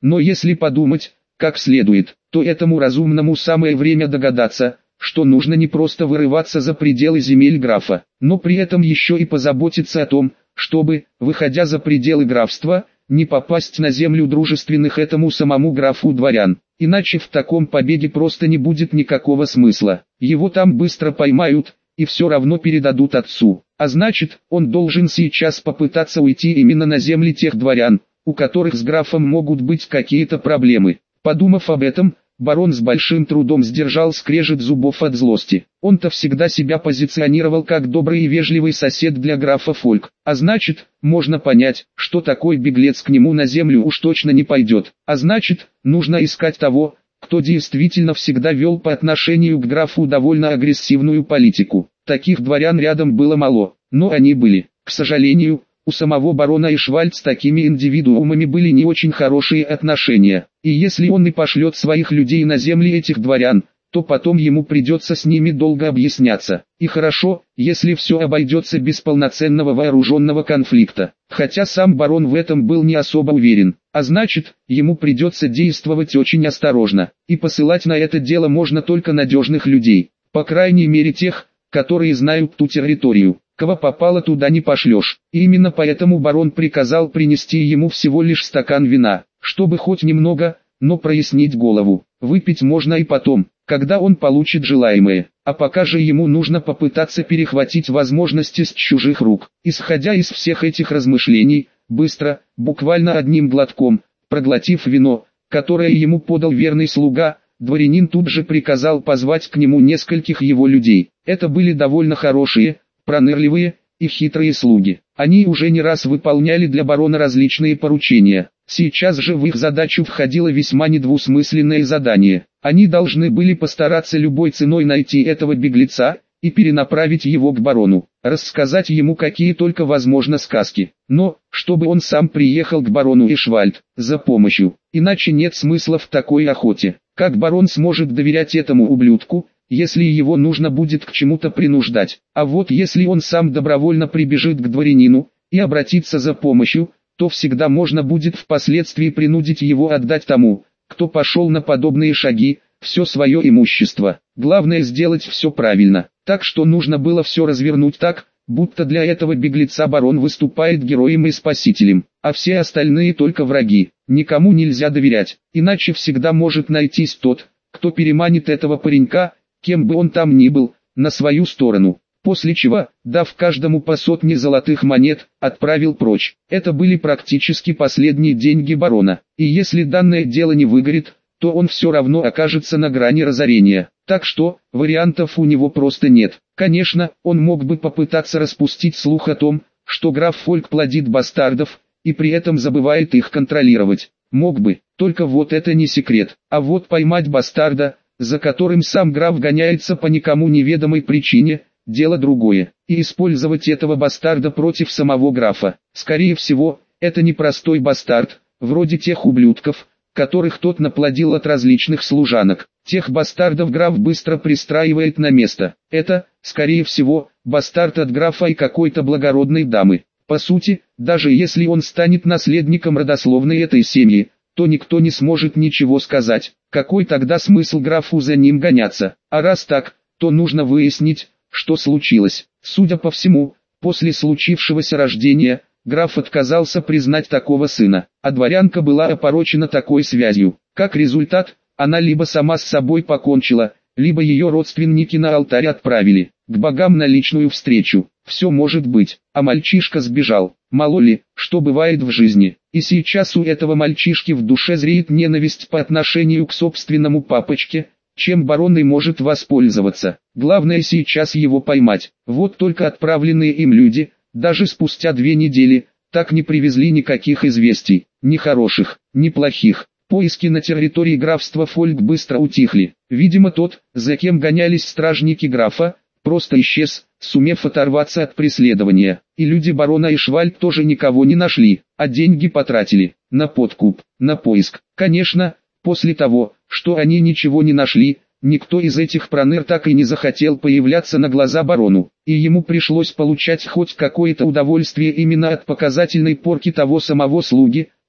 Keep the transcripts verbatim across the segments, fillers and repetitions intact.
Но если подумать, как следует, то этому разумному самое время догадаться, что нужно не просто вырываться за пределы земель графа, но при этом еще и позаботиться о том, чтобы, выходя за пределы графства, не попасть на землю дружественных этому самому графу дворян. Иначе в таком побеге просто не будет никакого смысла. Его там быстро поймают, и все равно передадут отцу. А значит, он должен сейчас попытаться уйти именно на земли тех дворян, у которых с графом могут быть какие-то проблемы. Подумав об этом, барон с большим трудом сдержал скрежет зубов от злости. Он-то всегда себя позиционировал как добрый и вежливый сосед для графа Фольк. А значит, можно понять, что такой беглец к нему на землю уж точно не пойдет. А значит, нужно искать того, кто действительно всегда вел по отношению к графу довольно агрессивную политику. Таких дворян рядом было мало, но они были. К сожалению, у самого барона Эшвальд с такими индивидуумами были не очень хорошие отношения. И если он и пошлет своих людей на земли этих дворян, то потом ему придется с ними долго объясняться. И хорошо, если все обойдется без полноценного вооруженного конфликта. Хотя сам барон в этом был не особо уверен. А значит, ему придется действовать очень осторожно. И посылать на это дело можно только надежных людей. По крайней мере тех, которые знают ту территорию. Кого попало туда не пошлешь. И именно поэтому барон приказал принести ему всего лишь стакан вина, чтобы хоть немного, но прояснить голову. Выпить можно и потом, когда он получит желаемое. А пока же ему нужно попытаться перехватить возможности с чужих рук. Исходя из всех этих размышлений, быстро, буквально одним глотком, проглотив вино, которое ему подал верный слуга, дворянин тут же приказал позвать к нему нескольких его людей. Это были довольно хорошие, пронырливые и хитрые слуги. Они уже не раз выполняли для барона различные поручения. Сейчас же в их задачу входило весьма недвусмысленное задание. Они должны были постараться любой ценой найти этого беглеца и перенаправить его к барону, рассказать ему какие только возможно сказки. Но, чтобы он сам приехал к барону Эшвальд за помощью, иначе нет смысла в такой охоте. Как барон сможет доверять этому ублюдку, если его нужно будет к чему-то принуждать? А вот если он сам добровольно прибежит к дворянину и обратится за помощью, то всегда можно будет впоследствии принудить его отдать тому, кто пошел на подобные шаги, все свое имущество. Главное сделать все правильно. Так что нужно было все развернуть так, будто для этого беглеца барон выступает героем и спасителем, а все остальные только враги. Никому нельзя доверять, иначе всегда может найтись тот, кто переманит этого паренька, кем бы он там ни был, на свою сторону. После чего, дав каждому по сотне золотых монет, отправил прочь. Это были практически последние деньги барона. И если данное дело не выгорит, то он все равно окажется на грани разорения. Так что, вариантов у него просто нет. Конечно, он мог бы попытаться распустить слух о том, что граф Фольк плодит бастардов, и при этом забывает их контролировать. Мог бы, только вот это не секрет. А вот поймать бастарда, за которым сам граф гоняется по никому неведомой причине, дело другое. И использовать этого бастарда против самого графа. Скорее всего, это не простой бастард, вроде тех ублюдков, которых тот наплодил от различных служанок. Тех бастардов граф быстро пристраивает на место. Это, скорее всего, бастард от графа и какой-то благородной дамы. По сути, даже если он станет наследником родословной этой семьи, то никто не сможет ничего сказать. Какой тогда смысл графу за ним гоняться? А раз так, то нужно выяснить, что случилось. Судя по всему, после случившегося рождения, граф отказался признать такого сына, а дворянка была опорочена такой связью. Как результат, она либо сама с собой покончила, либо ее родственники на алтарь отправили, к богам на личную встречу. Все может быть, а мальчишка сбежал. Мало ли, что бывает в жизни. И сейчас у этого мальчишки в душе зреет ненависть по отношению к собственному папочке, чем барон и может воспользоваться. Главное сейчас его поймать. Вот только отправленные им люди, даже спустя две недели, так не привезли никаких известий, ни хороших, ни плохих. Поиски на территории графства Фольк быстро утихли. Видимо тот, за кем гонялись стражники графа, просто исчез, сумев оторваться от преследования. И люди барона Эшвальд тоже никого не нашли, а деньги потратили на подкуп, на поиск. Конечно, после того, что они ничего не нашли, никто из этих проныр так и не захотел появляться на глаза барону, и ему пришлось получать хоть какое-то удовольствие именно от показательной порки того самого слуги,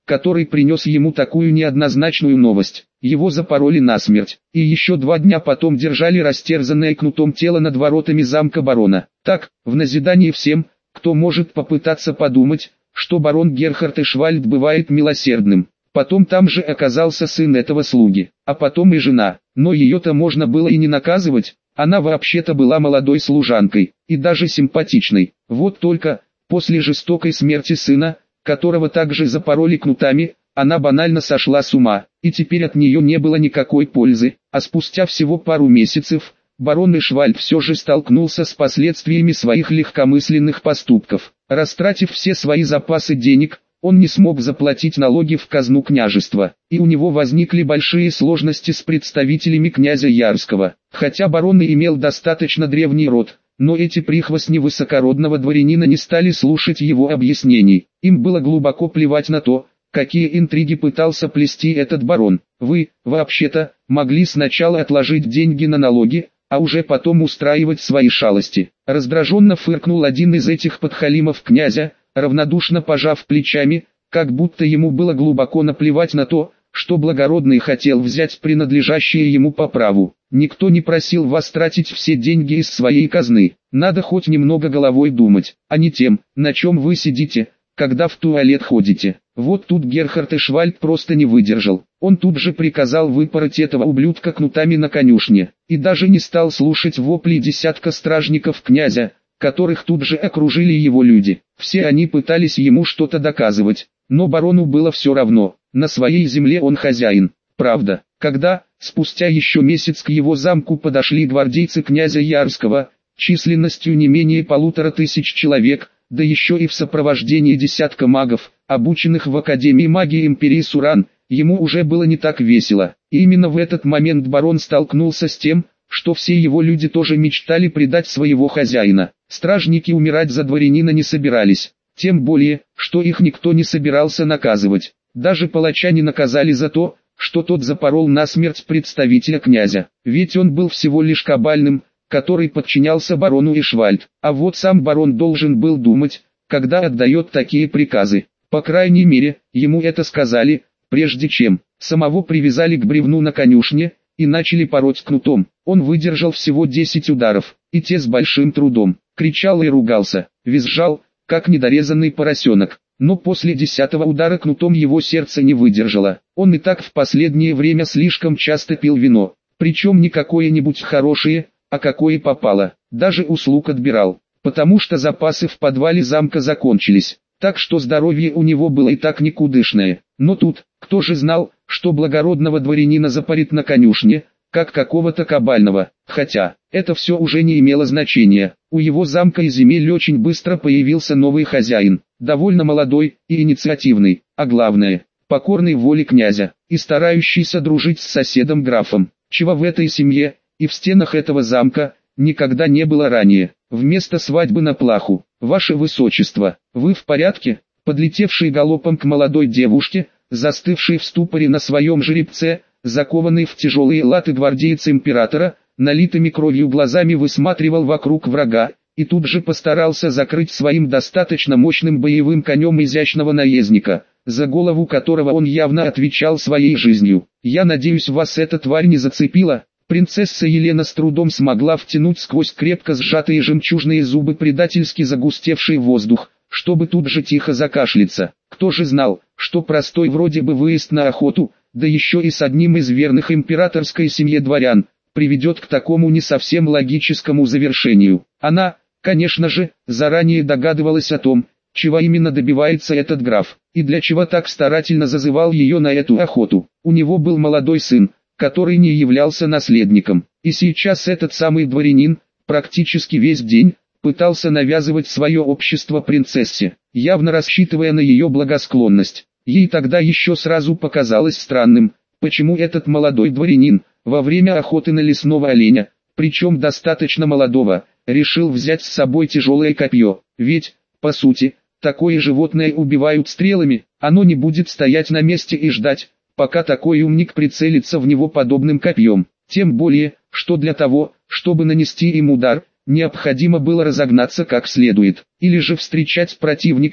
который принес ему такую неоднозначную новость. Его запороли насмерть, и еще два дня потом держали растерзанное кнутом тело над воротами замка барона. Так, в назидание всем, кто может попытаться подумать, что барон Герхард Эшвальд бывает милосердным. Потом там же оказался сын этого слуги, а потом и жена, но ее-то можно было и не наказывать, она вообще-то была молодой служанкой, и даже симпатичной. Вот только, после жестокой смерти сына, которого также запороли кнутами, она банально сошла с ума, и теперь от нее не было никакой пользы, а спустя всего пару месяцев, барон Эшвальд все же столкнулся с последствиями своих легкомысленных поступков. Растратив все свои запасы денег, он не смог заплатить налоги в казну княжества, и у него возникли большие сложности с представителями князя Ярского. Хотя барон и имел достаточно древний род, но эти прихвостни высокородного дворянина не стали слушать его объяснений. Им было глубоко плевать на то, какие интриги пытался плести этот барон. Вы, вообще-то, могли сначала отложить деньги на налоги, а уже потом устраивать свои шалости. Раздраженно фыркнул один из этих подхалимов князя, равнодушно пожав плечами, как будто ему было глубоко наплевать на то, что благородный хотел взять принадлежащее ему по праву. Никто не просил вас тратить все деньги из своей казны. Надо хоть немного головой думать, а не тем, на чем вы сидите, когда в туалет ходите. Вот тут Герхард Эшвальд просто не выдержал. Он тут же приказал выпороть этого ублюдка кнутами на конюшне, и даже не стал слушать вопли десятка стражников князя, которых тут же окружили его люди. Все они пытались ему что-то доказывать, но барону было все равно, на своей земле он хозяин. Правда, когда, спустя еще месяц к его замку подошли гвардейцы князя Ярского, численностью не менее полутора тысяч человек, да еще и в сопровождении десятка магов, обученных в Академии магии Империи Суран, ему уже было не так весело. И именно в этот момент барон столкнулся с тем, что все его люди тоже мечтали предать своего хозяина. Стражники умирать за дворянина не собирались, тем более, что их никто не собирался наказывать. Даже палача не наказали за то, что тот запорол насмерть представителя князя, ведь он был всего лишь кабальным, который подчинялся барону Эшвальд, а вот сам барон должен был думать, когда отдает такие приказы. По крайней мере, ему это сказали, прежде чем самого привязали к бревну на конюшне и начали пороть кнутом. Он выдержал всего десять ударов, и те с большим трудом. Кричал и ругался, визжал, как недорезанный поросенок. Но после десятого удара кнутом его сердце не выдержало. Он и так в последнее время слишком часто пил вино, причем не какое-нибудь хорошее, а какое попало. Даже услуг отбирал, потому что запасы в подвале замка закончились, так что здоровье у него было и так никудышное. Но тут, кто же знал, что благородного дворянина запорит на конюшне, как какого-то кабального, хотя, это все уже не имело значения. У его замка и земель очень быстро появился новый хозяин, довольно молодой и инициативный, а главное, покорный воле князя, и старающийся дружить с соседом графом, чего в этой семье, и в стенах этого замка, никогда не было ранее. Вместо свадьбы на плаху, ваше высочество, вы в порядке? Подлетевший галопом к молодой девушке, застывший в ступоре на своем жеребце, закованный в тяжелые латы гвардеец императора, налитыми кровью глазами высматривал вокруг врага, и тут же постарался закрыть своим достаточно мощным боевым конем изящного наездника, за голову которого он явно отвечал своей жизнью. «Я надеюсь, вас эта тварь не зацепила?» Принцесса Елена с трудом смогла втянуть сквозь крепко сжатые жемчужные зубы предательски загустевший воздух, чтобы тут же тихо закашляться. Кто же знал, что простой вроде бы выезд на охоту, да еще и с одним из верных императорской семье дворян, приведет к такому не совсем логическому завершению. Она, конечно же, заранее догадывалась о том, чего именно добивается этот граф, и для чего так старательно зазывал ее на эту охоту. У него был молодой сын, который не являлся наследником, и сейчас этот самый дворянин, практически весь день, пытался навязывать свое общество принцессе, явно рассчитывая на ее благосклонность. Ей тогда еще сразу показалось странным, почему этот молодой дворянин, во время охоты на лесного оленя, причем достаточно молодого, решил взять с собой тяжелое копье, ведь, по сути, такое животное убивают стрелами, оно не будет стоять на месте и ждать, пока такой умник прицелится в него подобным копьем. Тем более, что для того, чтобы нанести им удар, необходимо было разогнаться как следует, или же встречать противника,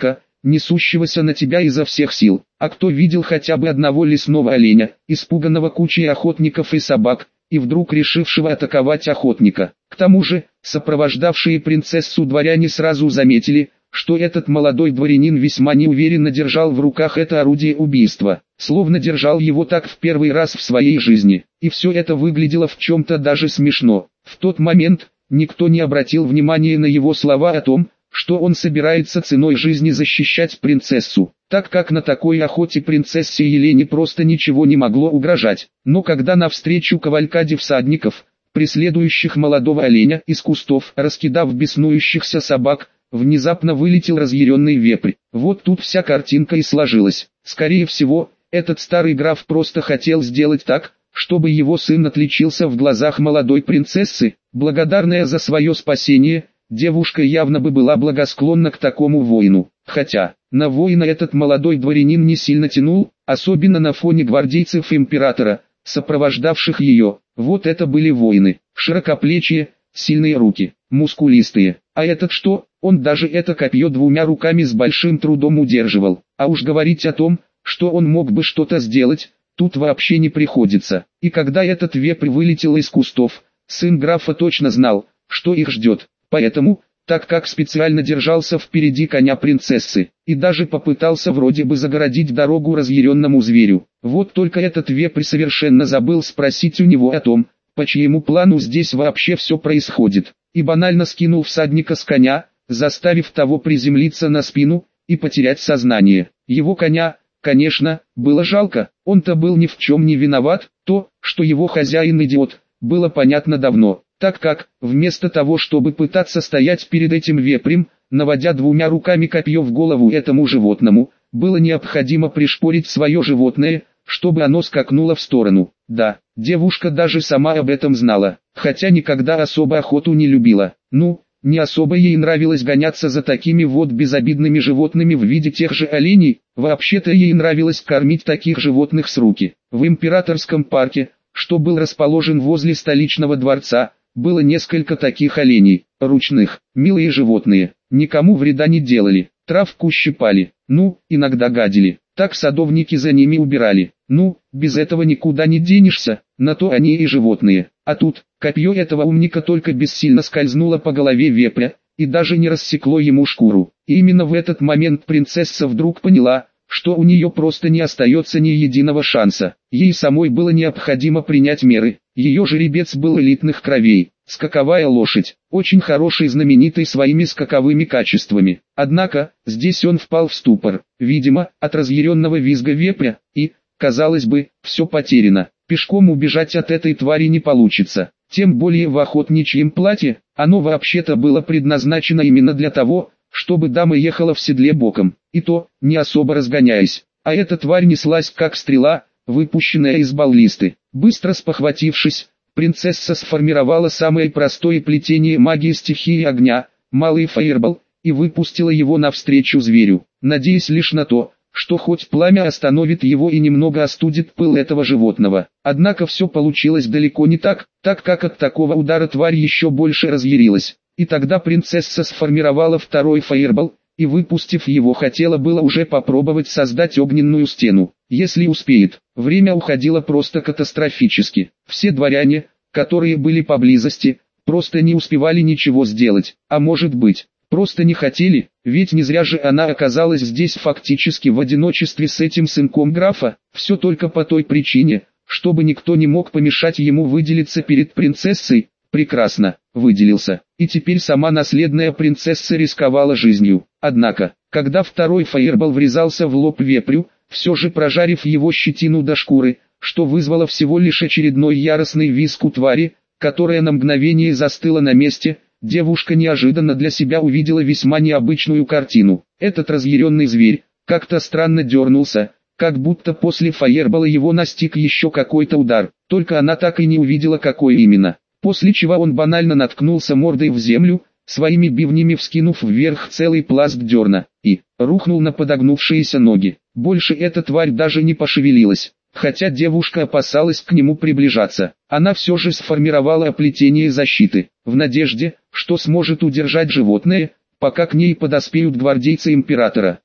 несущегося на тебя изо всех сил. А кто видел хотя бы одного лесного оленя, испуганного кучей охотников и собак, и вдруг решившего атаковать охотника? К тому же, сопровождавшие принцессу дворяне сразу заметили, что этот молодой дворянин весьма неуверенно держал в руках это орудие убийства, словно держал его так в первый раз в своей жизни. И все это выглядело в чем-то даже смешно. В тот момент, никто не обратил внимания на его слова о том, что он собирается ценой жизни защищать принцессу, так как на такой охоте принцессе Елене просто ничего не могло угрожать. Но когда навстречу кавалькаде всадников, преследующих молодого оленя из кустов, раскидав беснующихся собак, внезапно вылетел разъяренный вепрь. Вот тут вся картинка и сложилась. Скорее всего, этот старый граф просто хотел сделать так, чтобы его сын отличился в глазах молодой принцессы. Благодарная за свое спасение, девушка явно бы была благосклонна к такому воину. Хотя, на воина этот молодой дворянин не сильно тянул, особенно на фоне гвардейцев императора, сопровождавших ее. Вот это были воины, широкоплечие, сильные руки, мускулистые. А этот что? Он даже это копье двумя руками с большим трудом удерживал. А уж говорить о том, что он мог бы что-то сделать, тут вообще не приходится. И когда этот вепрь вылетел из кустов, сын графа точно знал, что их ждет. Поэтому, так как специально держался впереди коня принцессы, и даже попытался вроде бы загородить дорогу разъяренному зверю. Вот только этот вепрь совершенно забыл спросить у него о том, по чьему плану здесь вообще все происходит, и банально скинул всадника с коня, заставив того приземлиться на спину и потерять сознание. Его коня, конечно, было жалко, он-то был ни в чем не виноват. То, что его хозяин идиот, было понятно давно, так как, вместо того чтобы пытаться стоять перед этим вепрем, наводя двумя руками копье в голову этому животному, было необходимо пришпорить свое животное, чтобы оно скакнуло в сторону. Да, девушка даже сама об этом знала, хотя никогда особо охоту не любила. Ну, не особо ей нравилось гоняться за такими вот безобидными животными в виде тех же оленей, вообще-то ей нравилось кормить таких животных с руки. В императорском парке, что был расположен возле столичного дворца, было несколько таких оленей, ручных, милые животные, никому вреда не делали, травку щипали, ну, иногда гадили, так садовники за ними убирали. Ну, без этого никуда не денешься, на то они и животные. А тут, копье этого умника только бессильно скользнуло по голове вепря, и даже не рассекло ему шкуру. И именно в этот момент принцесса вдруг поняла, что у нее просто не остается ни единого шанса. Ей самой было необходимо принять меры. Ее жеребец был элитных кровей, скаковая лошадь, очень хороший и знаменитый своими скаковыми качествами. Однако, здесь он впал в ступор, видимо, от разъяренного визга вепря, и, казалось бы, все потеряно. Пешком убежать от этой твари не получится, тем более в охотничьем платье. Оно вообще-то было предназначено именно для того, чтобы дама ехала в седле боком, и то, не особо разгоняясь. А эта тварь неслась как стрела, выпущенная из баллисты. Быстро спохватившись, принцесса сформировала самое простое плетение магии стихии огня, малый фаербол, и выпустила его навстречу зверю, надеясь лишь на то, что хоть пламя остановит его и немного остудит пыл этого животного. Однако все получилось далеко не так, так как от такого удара тварь еще больше разъярилась. И тогда принцесса сформировала второй фаербол, и выпустив его хотела было уже попробовать создать огненную стену. Если успеет, время уходило просто катастрофически. Все дворяне, которые были поблизости, просто не успевали ничего сделать, а может быть, просто не хотели, ведь не зря же она оказалась здесь фактически в одиночестве с этим сынком графа, все только по той причине, чтобы никто не мог помешать ему выделиться перед принцессой. Прекрасно, выделился, и теперь сама наследная принцесса рисковала жизнью. Однако, когда второй фаербол врезался в лоб вепрю, все же прожарив его щетину до шкуры, что вызвало всего лишь очередной яростный визг у твари, которая на мгновение застыла на месте, девушка неожиданно для себя увидела весьма необычную картину. Этот разъяренный зверь как-то странно дернулся, как будто после фаербола его настиг еще какой-то удар, только она так и не увидела какой именно. После чего он банально наткнулся мордой в землю, своими бивнями вскинув вверх целый пласт дерна, и рухнул на подогнувшиеся ноги. Больше эта тварь даже не пошевелилась, хотя девушка опасалась к нему приближаться. Она все же сформировала плетение защиты, в надежде, что сможет удержать животное, пока к ней подоспеют гвардейцы императора.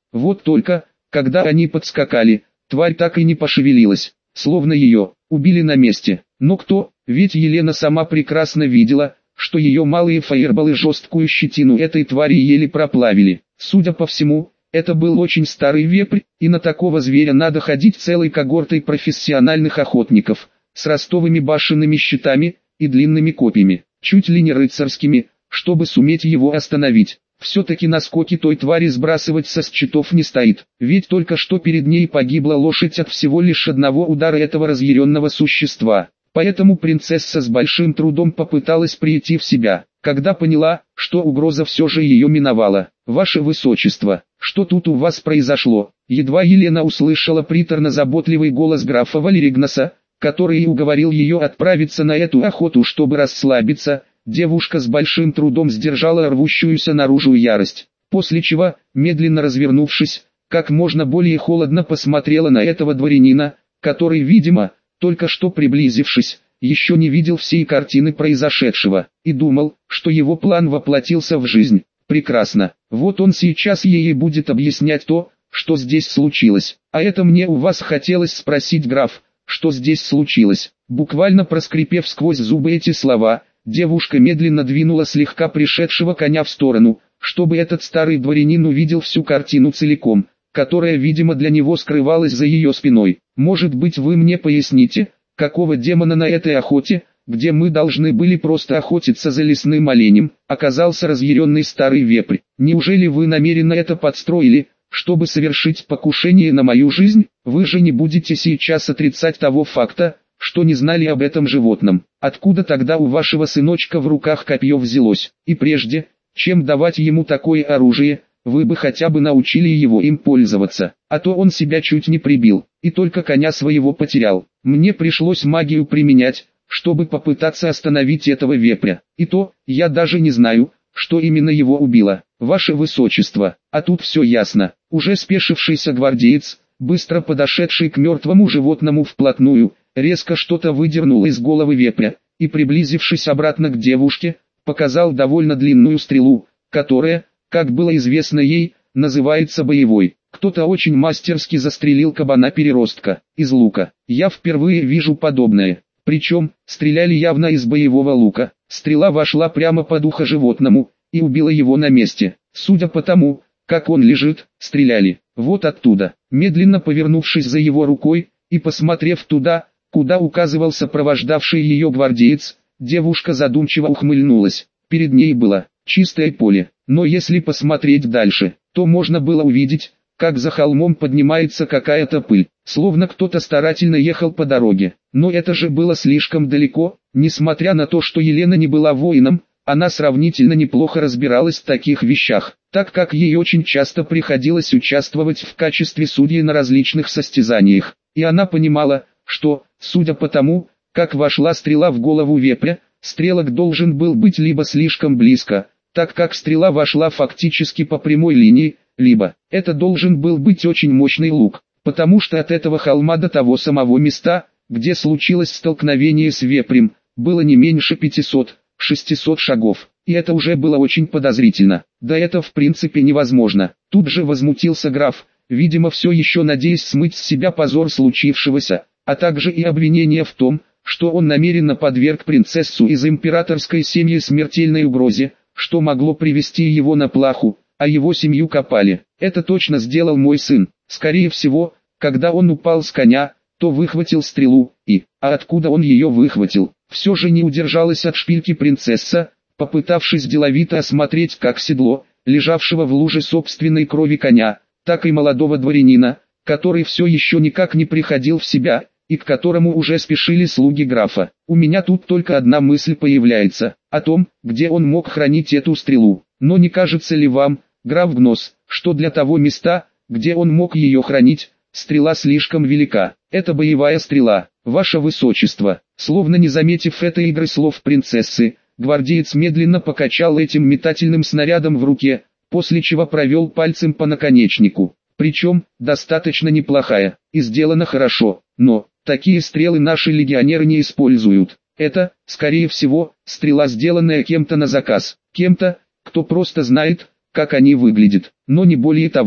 Вот только, когда они подскакали, тварь так и не пошевелилась, словно ее убили на месте. Но кто? Ведь Елена сама прекрасно видела, что ее малые фаерболы жесткую щетину этой твари еле проплавили. Судя по всему, это был очень старый вепрь, и на такого зверя надо ходить целой когортой профессиональных охотников, с ростовыми башенными щитами и длинными копьями, чуть ли не рыцарскими, чтобы суметь его остановить. Все-таки наскоки той твари сбрасывать со счетов не стоит, ведь только что перед ней погибла лошадь от всего лишь одного удара этого разъяренного существа. Поэтому принцесса с большим трудом попыталась прийти в себя, когда поняла, что угроза все же ее миновала. «Ваше Высочество, что тут у вас произошло?» Едва Елена услышала приторно-заботливый голос графа Валеригнаса, который и уговорил ее отправиться на эту охоту, чтобы расслабиться, девушка с большим трудом сдержала рвущуюся наружу ярость, после чего, медленно развернувшись, как можно более холодно посмотрела на этого дворянина, который, видимо, только что приблизившись, еще не видел всей картины произошедшего, и думал, что его план воплотился в жизнь. Прекрасно, вот он сейчас ей будет объяснять то, что здесь случилось. А это мне у вас хотелось спросить, граф, что здесь случилось. Буквально проскрипев сквозь зубы эти слова, девушка медленно двинула слегка пришедшего коня в сторону, чтобы этот старый дворянин увидел всю картину целиком, которая, видимо, для него скрывалась за ее спиной. «Может быть, вы мне поясните, какого демона на этой охоте, где мы должны были просто охотиться за лесным оленем, оказался разъяренный старый вепрь? Неужели вы намеренно это подстроили, чтобы совершить покушение на мою жизнь? Вы же не будете сейчас отрицать того факта, что не знали об этом животном. Откуда тогда у вашего сыночка в руках копье взялось? И прежде, чем давать ему такое оружие, вы бы хотя бы научили его им пользоваться, а то он себя чуть не прибил, и только коня своего потерял. Мне пришлось магию применять, чтобы попытаться остановить этого вепря. И то, я даже не знаю, что именно его убило. Ваше Высочество, а тут все ясно. Уже спешившийся гвардеец, быстро подошедший к мертвому животному вплотную, резко что-то выдернул из головы вепря, и, приблизившись обратно к девушке, показал довольно длинную стрелу, которая, как было известно ей, называется боевой. Кто-то очень мастерски застрелил кабана-переростка из лука. Я впервые вижу подобное. Причем, стреляли явно из боевого лука. Стрела вошла прямо под ухо животному и убила его на месте. Судя по тому, как он лежит, стреляли вот оттуда. Медленно повернувшись за его рукой и посмотрев туда, куда указывал сопровождавший ее гвардеец, девушка задумчиво ухмыльнулась. Перед ней было чистое поле, но если посмотреть дальше, то можно было увидеть, как за холмом поднимается какая-то пыль, словно кто-то старательно ехал по дороге. Но это же было слишком далеко. Несмотря на то, что Елена не была воином, она сравнительно неплохо разбиралась в таких вещах, так как ей очень часто приходилось участвовать в качестве судьи на различных состязаниях. И она понимала, что, судя по тому, как вошла стрела в голову вепря, стрелок должен был быть либо слишком близко, так как стрела вошла фактически по прямой линии, либо это должен был быть очень мощный лук, потому что от этого холма до того самого места, где случилось столкновение с вепрем, было не меньше пятисот-шестисот шагов, и это уже было очень подозрительно. Да это в принципе невозможно. Тут же возмутился граф, видимо все еще надеясь смыть с себя позор случившегося, а также и обвинение в том, что он намеренно подверг принцессу из императорской семьи смертельной угрозе, что могло привести его на плаху, а его семью копали. Это точно сделал мой сын. Скорее всего, когда он упал с коня, то выхватил стрелу, и, а откуда он ее выхватил, все же не удержалась от шпильки принцесса, попытавшись деловито осмотреть как седло, лежавшего в луже собственной крови коня, так и молодого дворянина, который все еще никак не приходил в себя, и к которому уже спешили слуги графа. У меня тут только одна мысль появляется, о том, где он мог хранить эту стрелу. Но не кажется ли вам, граф Гнос, что для того места, где он мог ее хранить, стрела слишком велика? Это боевая стрела, ваше высочество. Словно не заметив этой игры слов принцессы, гвардеец медленно покачал этим метательным снарядом в руке, после чего провел пальцем по наконечнику. Причем, достаточно неплохая, и сделано хорошо, но такие стрелы наши легионеры не используют. Это, скорее всего, стрела, сделанная кем-то на заказ, кем-то, кто просто знает, как они выглядят, но не более того.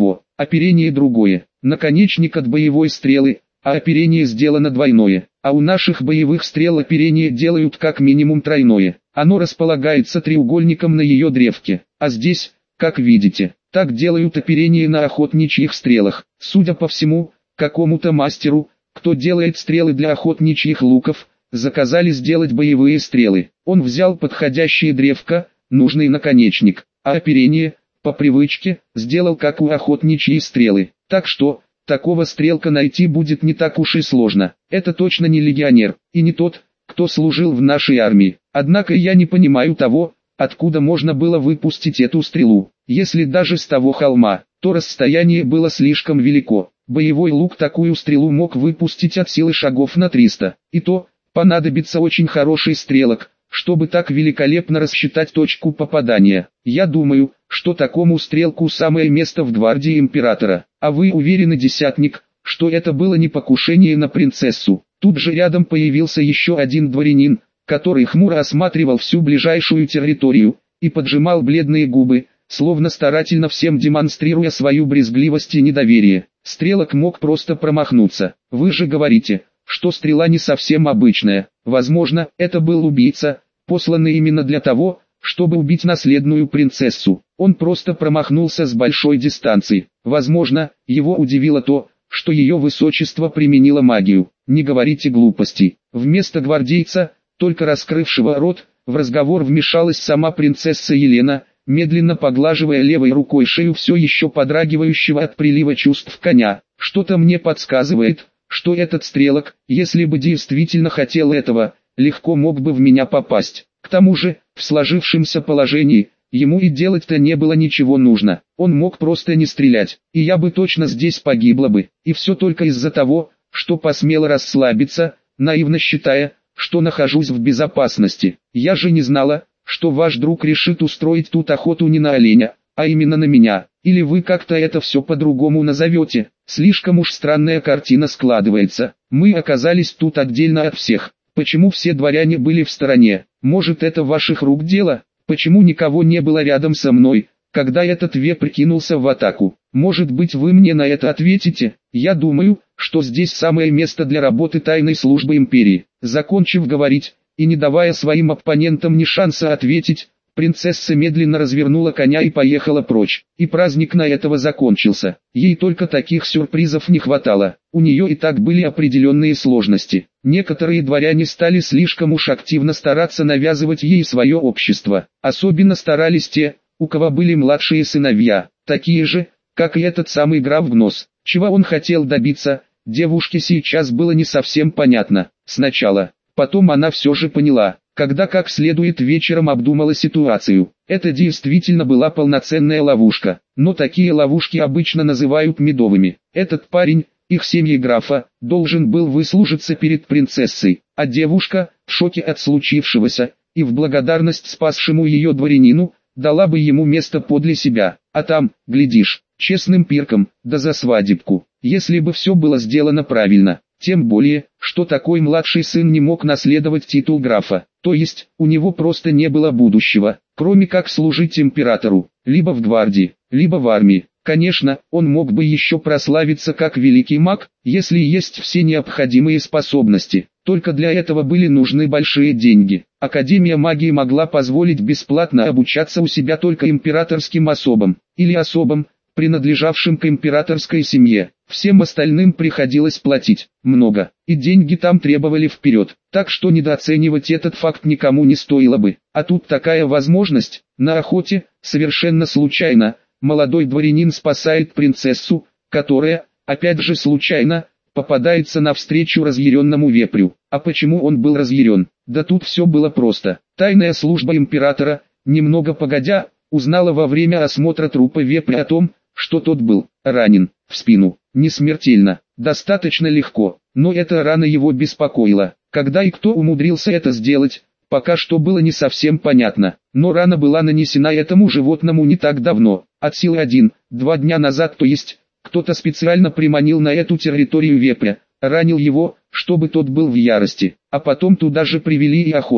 оперение другое, наконечник от боевой стрелы, а оперение сделано двойное, а у наших боевых стрел оперение делают как минимум тройное, оно располагается треугольником на ее древке, а здесь, как видите, так делают оперение на охотничьих стрелах, судя по всему, какому-то мастеру, кто делает стрелы для охотничьих луков, заказали сделать боевые стрелы, он взял подходящее древко, нужный наконечник, а оперение, по привычке, сделал как у охотничьей стрелы, так что, такого стрелка найти будет не так уж и сложно. Это точно не легионер, и не тот, кто служил в нашей армии. Однако я не понимаю того, откуда можно было выпустить эту стрелу. Если даже с того холма, то расстояние было слишком велико. Боевой лук такую стрелу мог выпустить от силы шагов на триста. И то, понадобится очень хороший стрелок, чтобы так великолепно рассчитать точку попадания. Я думаю, что такому стрелку самое место в гвардии императора. А вы уверены, десятник, что это было не покушение на принцессу? Тут же рядом появился еще один дворянин, который хмуро осматривал всю ближайшую территорию, и поджимал бледные губы, словно старательно всем демонстрируя свою брезгливость и недоверие. Стрелок мог просто промахнуться. Вы же говорите, что стрела не совсем обычная. Возможно, это был убийца, посланный именно для того, чтобы убить наследную принцессу. Он просто промахнулся с большой дистанции. Возможно, его удивило то, что ее высочество применило магию. Не говорите глупостей. Вместо гвардейца, только раскрывшего рот, в разговор вмешалась сама принцесса Елена, медленно поглаживая левой рукой шею все еще подрагивающего от прилива чувств коня. Что-то мне подсказывает, что этот стрелок, если бы действительно хотел этого, легко мог бы в меня попасть. К тому же, в сложившемся положении, ему и делать-то не было ничего нужно. Он мог просто не стрелять, и я бы точно здесь погибла бы. И все только из-за того, что посмела расслабиться, наивно считая, что нахожусь в безопасности. Я же не знала, что ваш друг решит устроить тут охоту не на оленя, а именно на меня. Или вы как-то это все по-другому назовете. Слишком уж странная картина складывается. Мы оказались тут отдельно от всех. Почему все дворяне были в стороне? Может, это ваших рук дело? Почему никого не было рядом со мной, когда этот вепрь кинулся в атаку? Может быть, вы мне на это ответите? Я думаю, что здесь самое место для работы тайной службы империи. Закончив говорить, и не давая своим оппонентам ни шанса ответить, принцесса медленно развернула коня и поехала прочь. И праздник на этого закончился. Ей только таких сюрпризов не хватало. У нее и так были определенные сложности. Некоторые дворяне стали слишком уж активно стараться навязывать ей свое общество. Особенно старались те, у кого были младшие сыновья, такие же, как и этот самый граф Гнос. Чего он хотел добиться, девушке сейчас было не совсем понятно. Сначала. Потом она все же поняла, когда как следует вечером обдумала ситуацию. Это действительно была полноценная ловушка, но такие ловушки обычно называют медовыми. Этот парень, их семьи графа, должен был выслужиться перед принцессой, а девушка, в шоке от случившегося, и в благодарность спасшему ее дворянину, дала бы ему место подле себя, а там, глядишь, честным пирком, да за свадебку, если бы все было сделано правильно. Тем более, что такой младший сын не мог наследовать титул графа, то есть, у него просто не было будущего, кроме как служить императору, либо в гвардии, либо в армии. Конечно, он мог бы еще прославиться как великий маг, если есть все необходимые способности, только для этого были нужны большие деньги. Академия магии могла позволить бесплатно обучаться у себя только императорским особам, или особам, принадлежавшим к императорской семье. Всем остальным приходилось платить много, и деньги там требовали вперед, так что недооценивать этот факт никому не стоило бы. А тут такая возможность, на охоте, совершенно случайно, молодой дворянин спасает принцессу, которая, опять же случайно, попадается навстречу разъяренному вепрю. А почему он был разъярен? Да тут все было просто. Тайная служба императора, немного погодя, узнала во время осмотра трупа вепря о том, что тот был ранен в спину. Не смертельно, достаточно легко, но эта рана его беспокоила. Когда и кто умудрился это сделать, пока что было не совсем понятно, но рана была нанесена этому животному не так давно, от силы один-два дня назад, то есть, кто-то специально приманил на эту территорию вепря, ранил его, чтобы тот был в ярости, а потом туда же привели и охоту.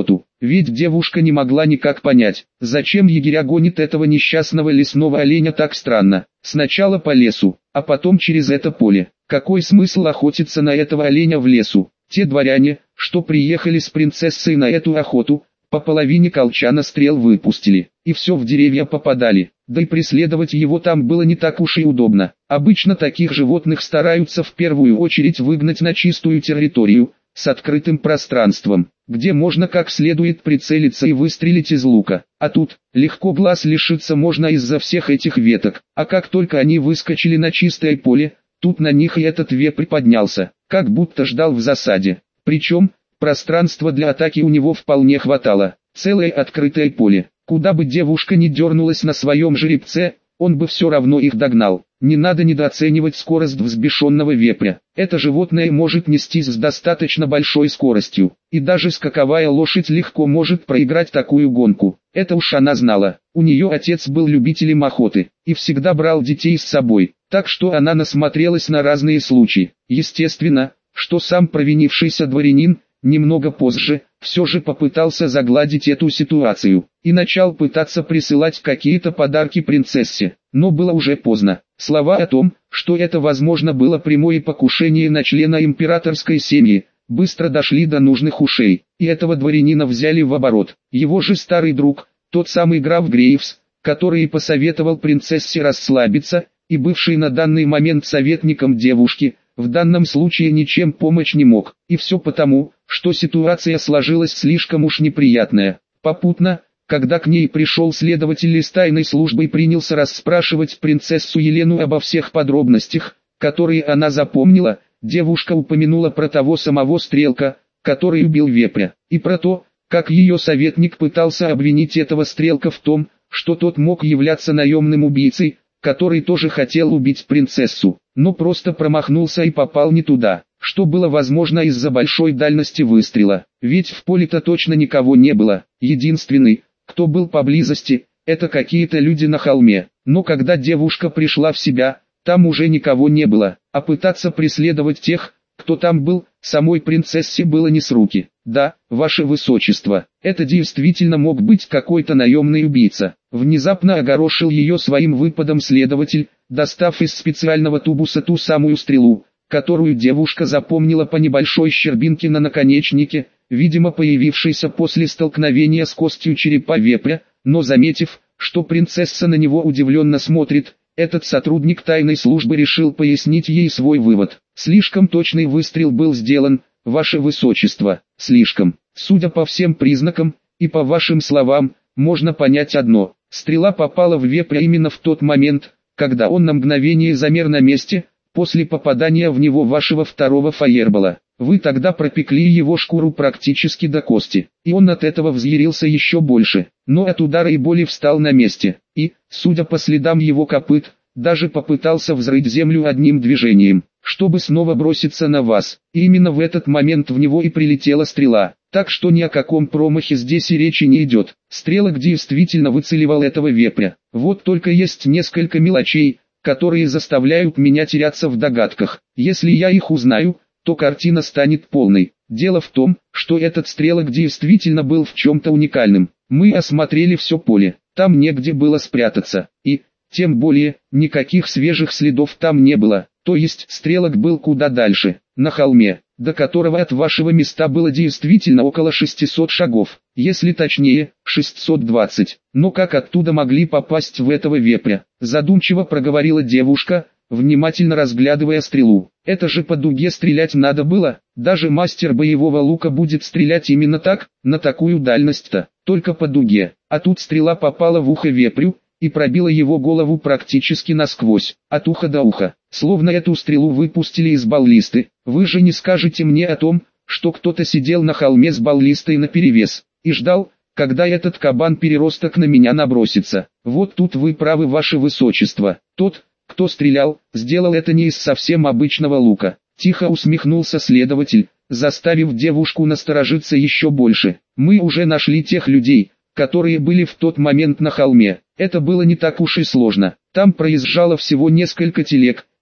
Ведь девушка не могла никак понять, зачем егеря гонит этого несчастного лесного оленя так странно. Сначала по лесу, а потом через это поле. Какой смысл охотиться на этого оленя в лесу? Те дворяне, что приехали с принцессой на эту охоту, по половине колчана стрел выпустили, и все в деревья попадали, да и преследовать его там было не так уж и удобно. Обычно таких животных стараются в первую очередь выгнать на чистую территорию, с открытым пространством, где можно как следует прицелиться и выстрелить из лука. А тут, легко глаз лишиться можно из-за всех этих веток, а как только они выскочили на чистое поле, тут на них и этот вепрь поднялся, как будто ждал в засаде. Причем, пространства для атаки у него вполне хватало, целое открытое поле. Куда бы девушка ни дернулась на своем жеребце, он бы все равно их догнал. Не надо недооценивать скорость взбешенного вепря. Это животное может нестись с достаточно большой скоростью, и даже скаковая лошадь легко может проиграть такую гонку. Это уж она знала. У нее отец был любителем охоты, и всегда брал детей с собой, так что она насмотрелась на разные случаи. Естественно, что сам провинившийся дворянин, немного позже, все же попытался загладить эту ситуацию, и начал пытаться присылать какие-то подарки принцессе, но было уже поздно. Слова о том, что это возможно было прямое покушение на члена императорской семьи, быстро дошли до нужных ушей, и этого дворянина взяли в оборот. Его же старый друг, тот самый граф Грейвс, который и посоветовал принцессе расслабиться, и бывший на данный момент советником девушки, в данном случае ничем помочь не мог, и все потому, что ситуация сложилась слишком уж неприятная. Попутно, когда к ней пришел следователь из тайной службы и принялся расспрашивать принцессу Елену обо всех подробностях, которые она запомнила, девушка упомянула про того самого Стрелка, который убил вепря, и про то, как ее советник пытался обвинить этого Стрелка в том, что тот мог являться наемным убийцей, который тоже хотел убить принцессу, но просто промахнулся и попал не туда, что было возможно из-за большой дальности выстрела, ведь в поле-то точно никого не было. Единственный, кто был поблизости, это какие-то люди на холме, но когда девушка пришла в себя, там уже никого не было, а пытаться преследовать тех, кто там был, самой принцессе было не с руки. Да, ваше высочество, это действительно мог быть какой-то наемный убийца. Внезапно огорошил ее своим выпадом следователь, достав из специального тубуса ту самую стрелу, которую девушка запомнила по небольшой щербинке на наконечнике, видимо появившейся после столкновения с костью черепа вепря, но заметив, что принцесса на него удивленно смотрит, этот сотрудник тайной службы решил пояснить ей свой вывод. Слишком точный выстрел был сделан, ваше высочество, слишком. Судя по всем признакам, и по вашим словам, можно понять одно. Стрела попала в вепря именно в тот момент, когда он на мгновение замер на месте, после попадания в него вашего второго фаербола. Вы тогда пропекли его шкуру практически до кости, и он от этого взъярился еще больше, но от удара и боли встал на месте, и, судя по следам его копыт, даже попытался взрыть землю одним движением, чтобы снова броситься на вас. И именно в этот момент в него и прилетела стрела, так что ни о каком промахе здесь и речи не идет. Стрелок действительно выцеливал этого вепря. Вот только есть несколько мелочей, которые заставляют меня теряться в догадках. Если я их узнаю, то картина станет полной. Дело в том, что этот Стрелок действительно был в чем-то уникальным. Мы осмотрели все поле, там негде было спрятаться, и, тем более, никаких свежих следов там не было. То есть Стрелок был куда дальше, на холме, до которого от вашего места было действительно около шестисот шагов, если точнее, шестьсот двадцать. Но как оттуда могли попасть в этого вепря? Задумчиво проговорила девушка, внимательно разглядывая стрелу. Это же по дуге стрелять надо было, даже мастер боевого лука будет стрелять именно так, на такую дальность-то, только по дуге. А тут стрела попала в ухо вепрю, и пробила его голову практически насквозь, от уха до уха, словно эту стрелу выпустили из баллисты. Вы же не скажете мне о том, что кто-то сидел на холме с баллистой наперевес, и ждал, когда этот кабан-переросток на меня набросится. Вот тут вы правы, ваше высочество. Тот, кто стрелял, сделал это не из совсем обычного лука. Тихо усмехнулся следователь, заставив девушку насторожиться еще больше. Мы уже нашли тех людей, которые были в тот момент на холме. Это было не так уж и сложно. Там проезжало всего несколько телег,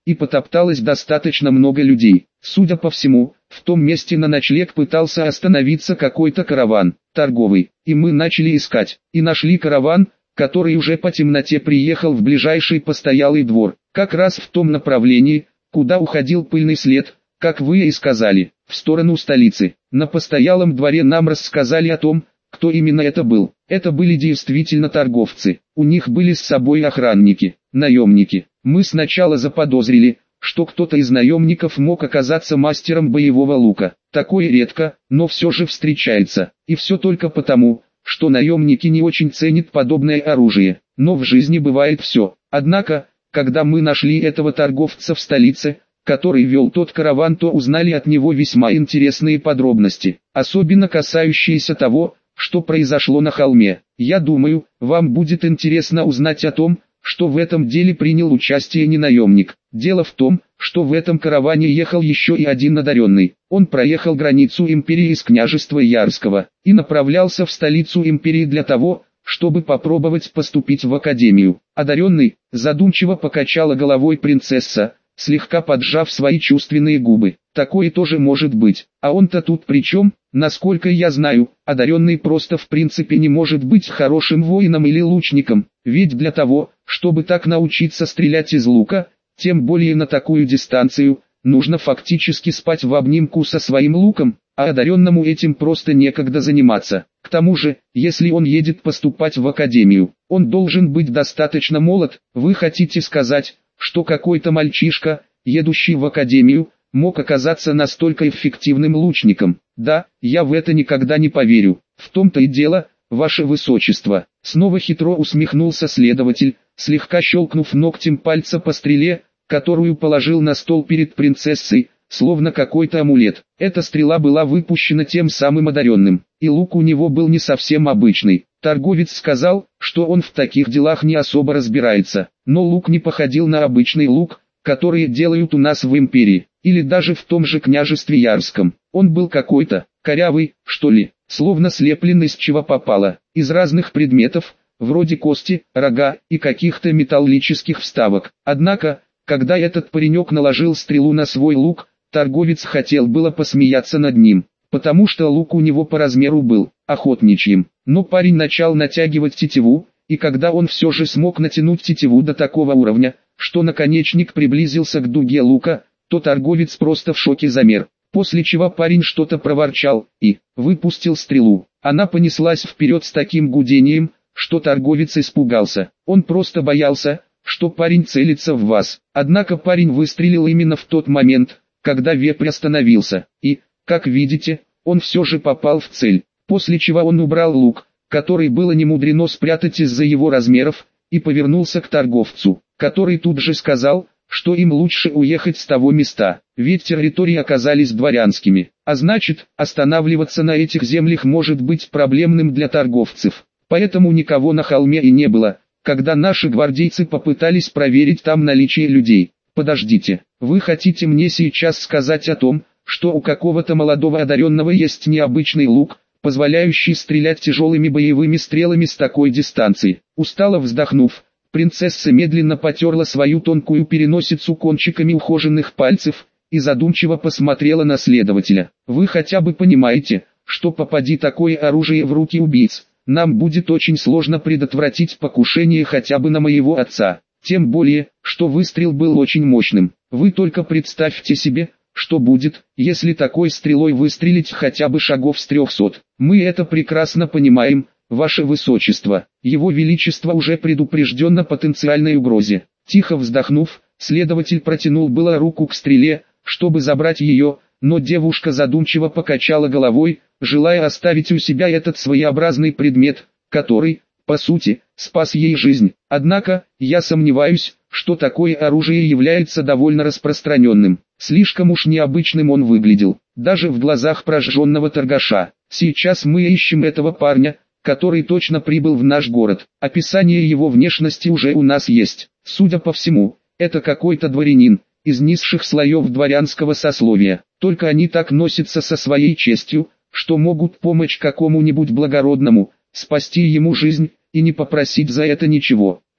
и потопталось достаточно много людей. Судя по всему, в том месте на ночлег пытался остановиться какой-то караван, торговый, и мы начали искать, и нашли караван, который уже по темноте приехал в ближайший постоялый двор, как раз в том направлении, куда уходил пыльный след, как вы и сказали, в сторону столицы. На постоялом дворе нам рассказали о том, кто именно это был. Это были действительно торговцы, у них были с собой охранники, наемники. Мы сначала заподозрили, что кто-то из наемников мог оказаться мастером боевого лука. Такое редко, но все же встречается, и все только потому, что наемники не очень ценят подобное оружие. Но в жизни бывает все. Однако, когда мы нашли этого торговца в столице, который вел тот караван, то узнали от него весьма интересные подробности, особенно касающиеся того, что произошло на холме. Я думаю, вам будет интересно узнать о том, что в этом деле принял участие не наемник. Дело в том, что в этом караване ехал еще и один одаренный. Он проехал границу империи из княжества Ярского и направлялся в столицу империи для того, чтобы попробовать поступить в академию. Одаренный, задумчиво покачала головой принцесса, слегка поджав свои чувственные губы. Такое тоже может быть. А он-то тут при чем? Насколько я знаю, одаренный просто в принципе не может быть хорошим воином или лучником, ведь для того, чтобы так научиться стрелять из лука, тем более на такую дистанцию, нужно фактически спать в обнимку со своим луком, а одаренному этим просто некогда заниматься. К тому же, если он едет поступать в академию, он должен быть достаточно молод. Вы хотите сказать, что какой-то мальчишка, едущий в академию, мог оказаться настолько эффективным лучником? Да, я в это никогда не поверю. В том-то и дело, ваше высочество. Снова хитро усмехнулся следователь, слегка щелкнув ногтем пальца по стреле, которую положил на стол перед принцессой, словно какой-то амулет. Эта стрела была выпущена тем самым одаренным, и лук у него был не совсем обычный. Торговец сказал, что он в таких делах не особо разбирается, но лук не походил на обычный лук, которые делают у нас в империи, или даже в том же княжестве Ярском. Он был какой-то, корявый, что ли, словно слеплен из чего попало, из разных предметов, вроде кости, рога и каких-то металлических вставок. Однако, когда этот паренек наложил стрелу на свой лук, торговец хотел было посмеяться над ним, потому что лук у него по размеру был охотничьим. Но парень начал натягивать тетиву, и когда он все же смог натянуть тетиву до такого уровня, что наконечник приблизился к дуге лука, то торговец просто в шоке замер, после чего парень что-то проворчал и выпустил стрелу. Она понеслась вперед с таким гудением, что торговец испугался. Он просто боялся, что парень целится в вас. Однако парень выстрелил именно в тот момент, когда вепрь остановился, и, как видите, он все же попал в цель, после чего он убрал лук, который было немудрено спрятать из-за его размеров, и повернулся к торговцу, который тут же сказал, что им лучше уехать с того места, ведь территории оказались дворянскими, а значит, останавливаться на этих землях может быть проблемным для торговцев, поэтому никого на холме и не было, когда наши гвардейцы попытались проверить там наличие людей. Подождите, вы хотите мне сейчас сказать о том, что у какого-то молодого одаренного есть необычный лук, позволяющий стрелять тяжелыми боевыми стрелами с такой дистанции? Устало вздохнув, принцесса медленно потерла свою тонкую переносицу кончиками ухоженных пальцев и задумчиво посмотрела на следователя. Вы хотя бы понимаете, что попади такое оружие в руки убийц, нам будет очень сложно предотвратить покушение хотя бы на моего отца, тем более, что выстрел был очень мощным. Вы только представьте себе, что будет, если такой стрелой выстрелить хотя бы шагов с трехсот. Мы это прекрасно понимаем, ваше высочество. Его величество уже предупрежден о потенциальной угрозе. Тихо вздохнув, следователь протянул было руку к стреле, чтобы забрать ее, но девушка задумчиво покачала головой, желая оставить у себя этот своеобразный предмет, который, по сути, спас ей жизнь. Однако, я сомневаюсь, что такое оружие является довольно распространенным. Слишком уж необычным он выглядел, даже в глазах прожженного торгаша. Сейчас мы ищем этого парня, который точно прибыл в наш город. Описание его внешности уже у нас есть. Судя по всему, это какой-то дворянин, из низших слоев дворянского сословия. Только они так носятся со своей честью, что могут помочь какому-нибудь благородному, спасти ему жизнь, и не попросить за это ничего.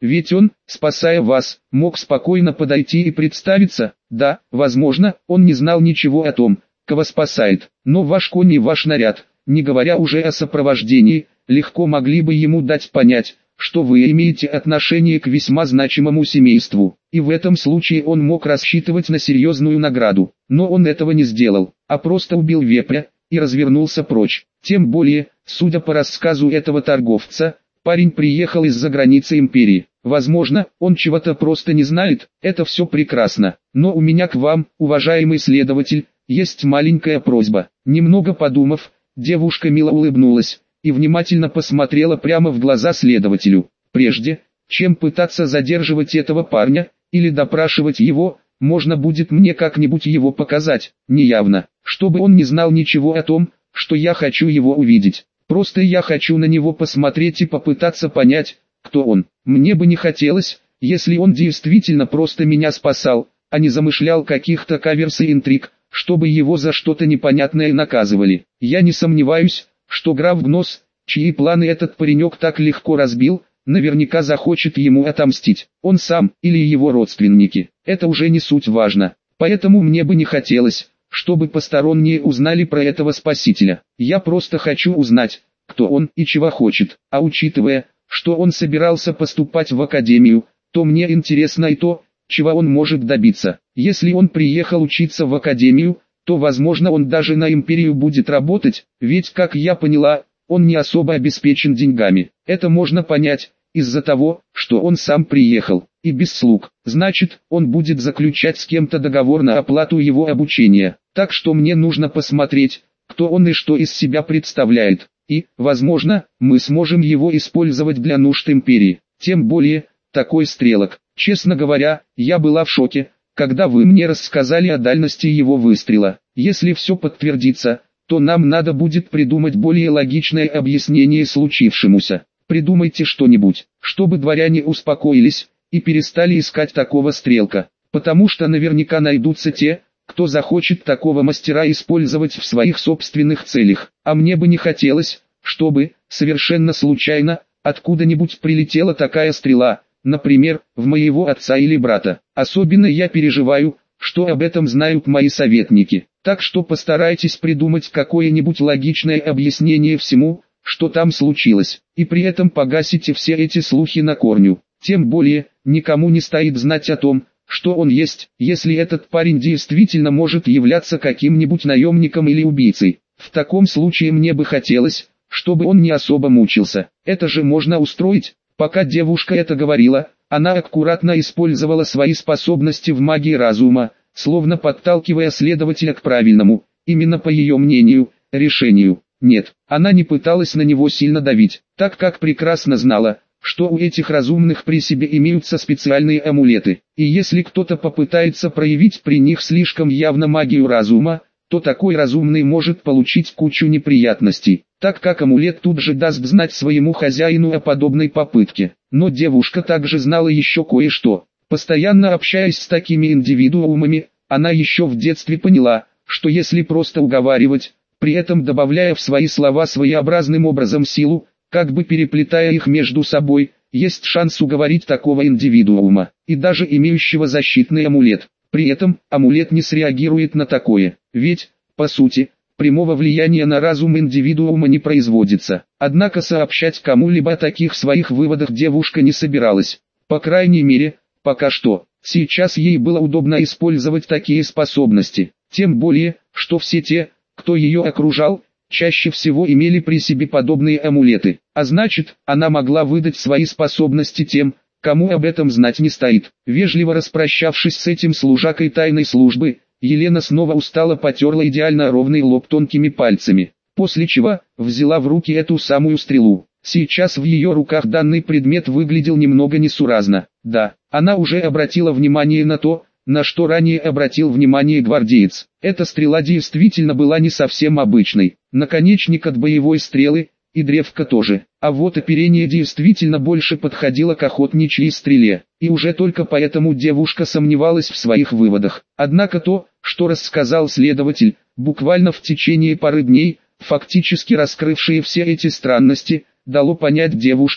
Ведь он, спасая вас, мог спокойно подойти и представиться. Да, возможно, он не знал ничего о том, кого спасает, но ваш конь и ваш наряд, не говоря уже о сопровождении, легко могли бы ему дать понять, что вы имеете отношение к весьма значимому семейству, и в этом случае он мог рассчитывать на серьезную награду. Но он этого не сделал, а просто убил вепря и развернулся прочь. Тем более, судя по рассказу этого торговца, парень приехал из-за границы империи. Возможно, он чего-то просто не знает, это все прекрасно. Но у меня к вам, уважаемый следователь, есть маленькая просьба. Немного подумав, девушка мило улыбнулась и внимательно посмотрела прямо в глаза следователю. Прежде, чем пытаться задерживать этого парня, или допрашивать его, можно будет мне как-нибудь его показать, неявно, чтобы он не знал ничего о том, что я хочу его увидеть. Просто я хочу на него посмотреть и попытаться понять, кто он. Мне бы не хотелось, если он действительно просто меня спасал, а не замышлял каких-то каверс и интриг, чтобы его за что-то непонятное наказывали. Я не сомневаюсь, что граф Гнос, чьи планы этот паренек так легко разбил, наверняка захочет ему отомстить. Он сам или его родственники. Это уже не суть важно. Поэтому мне бы не хотелось, чтобы посторонние узнали про этого спасителя. Я просто хочу узнать, кто он и чего хочет. А учитывая, что он собирался поступать в академию, то мне интересно и то, чего он может добиться. Если он приехал учиться в академию, то возможно он даже на империю будет работать, ведь, как я поняла, он не особо обеспечен деньгами. Это можно понять, из-за того, что он сам приехал, и без слуг. Значит, он будет заключать с кем-то договор на оплату его обучения. Так что мне нужно посмотреть, кто он и что из себя представляет. И, возможно, мы сможем его использовать для нужд империи. Тем более, такой стрелок. Честно говоря, я была в шоке, когда вы мне рассказали о дальности его выстрела. Если все подтвердится, то нам надо будет придумать более логичное объяснение случившемуся. Придумайте что-нибудь, чтобы дворяне успокоились и перестали искать такого стрелка, потому что наверняка найдутся те, кто захочет такого мастера использовать в своих собственных целях. А мне бы не хотелось, чтобы, совершенно случайно, откуда-нибудь прилетела такая стрела, например, в моего отца или брата. Особенно я переживаю, что об этом знают мои советники. Так что постарайтесь придумать какое-нибудь логичное объяснение всему, что там случилось, и при этом погасите все эти слухи на корню. Тем более, никому не стоит знать о том, что он есть, если этот парень действительно может являться каким-нибудь наемником или убийцей. В таком случае мне бы хотелось, чтобы он не особо мучился. Это же можно устроить. Пока девушка это говорила, она аккуратно использовала свои способности в магии разума, словно подталкивая следователя к правильному, именно по ее мнению, решению. Нет, она не пыталась на него сильно давить, так как прекрасно знала, что у этих разумных при себе имеются специальные амулеты, и если кто-то попытается проявить при них слишком явно магию разума, то такой разумный может получить кучу неприятностей, так как амулет тут же даст знать своему хозяину о подобной попытке. Но девушка также знала еще кое-что. Постоянно общаясь с такими индивидуумами, она еще в детстве поняла, что если просто уговаривать, при этом добавляя в свои слова своеобразным образом силу, как бы переплетая их между собой, есть шанс уговорить такого индивидуума, и даже имеющего защитный амулет. При этом, амулет не среагирует на такое, ведь, по сути, прямого влияния на разум индивидуума не производится. Однако сообщать кому-либо о таких своих выводах девушка не собиралась. По крайней мере, пока что. Сейчас ей было удобно использовать такие способности. Тем более, что все те, кто ее окружал, чаще всего имели при себе подобные амулеты. А значит, она могла выдать свои способности тем, кому об этом знать не стоит. Вежливо распрощавшись с этим служакой тайной службы, Елена снова устало потерла идеально ровный лоб тонкими пальцами, после чего взяла в руки эту самую стрелу. Сейчас в ее руках данный предмет выглядел немного несуразно. Да, она уже обратила внимание на то, на что ранее обратил внимание гвардеец. Эта стрела действительно была не совсем обычной. Наконечник от боевой стрелы, и древко тоже. А вот оперение действительно больше подходило к охотничьей стреле. И уже только поэтому девушка сомневалась в своих выводах. Однако то, что рассказал следователь, буквально в течение пары дней, фактически раскрывшие все эти странности, дало понять девушке,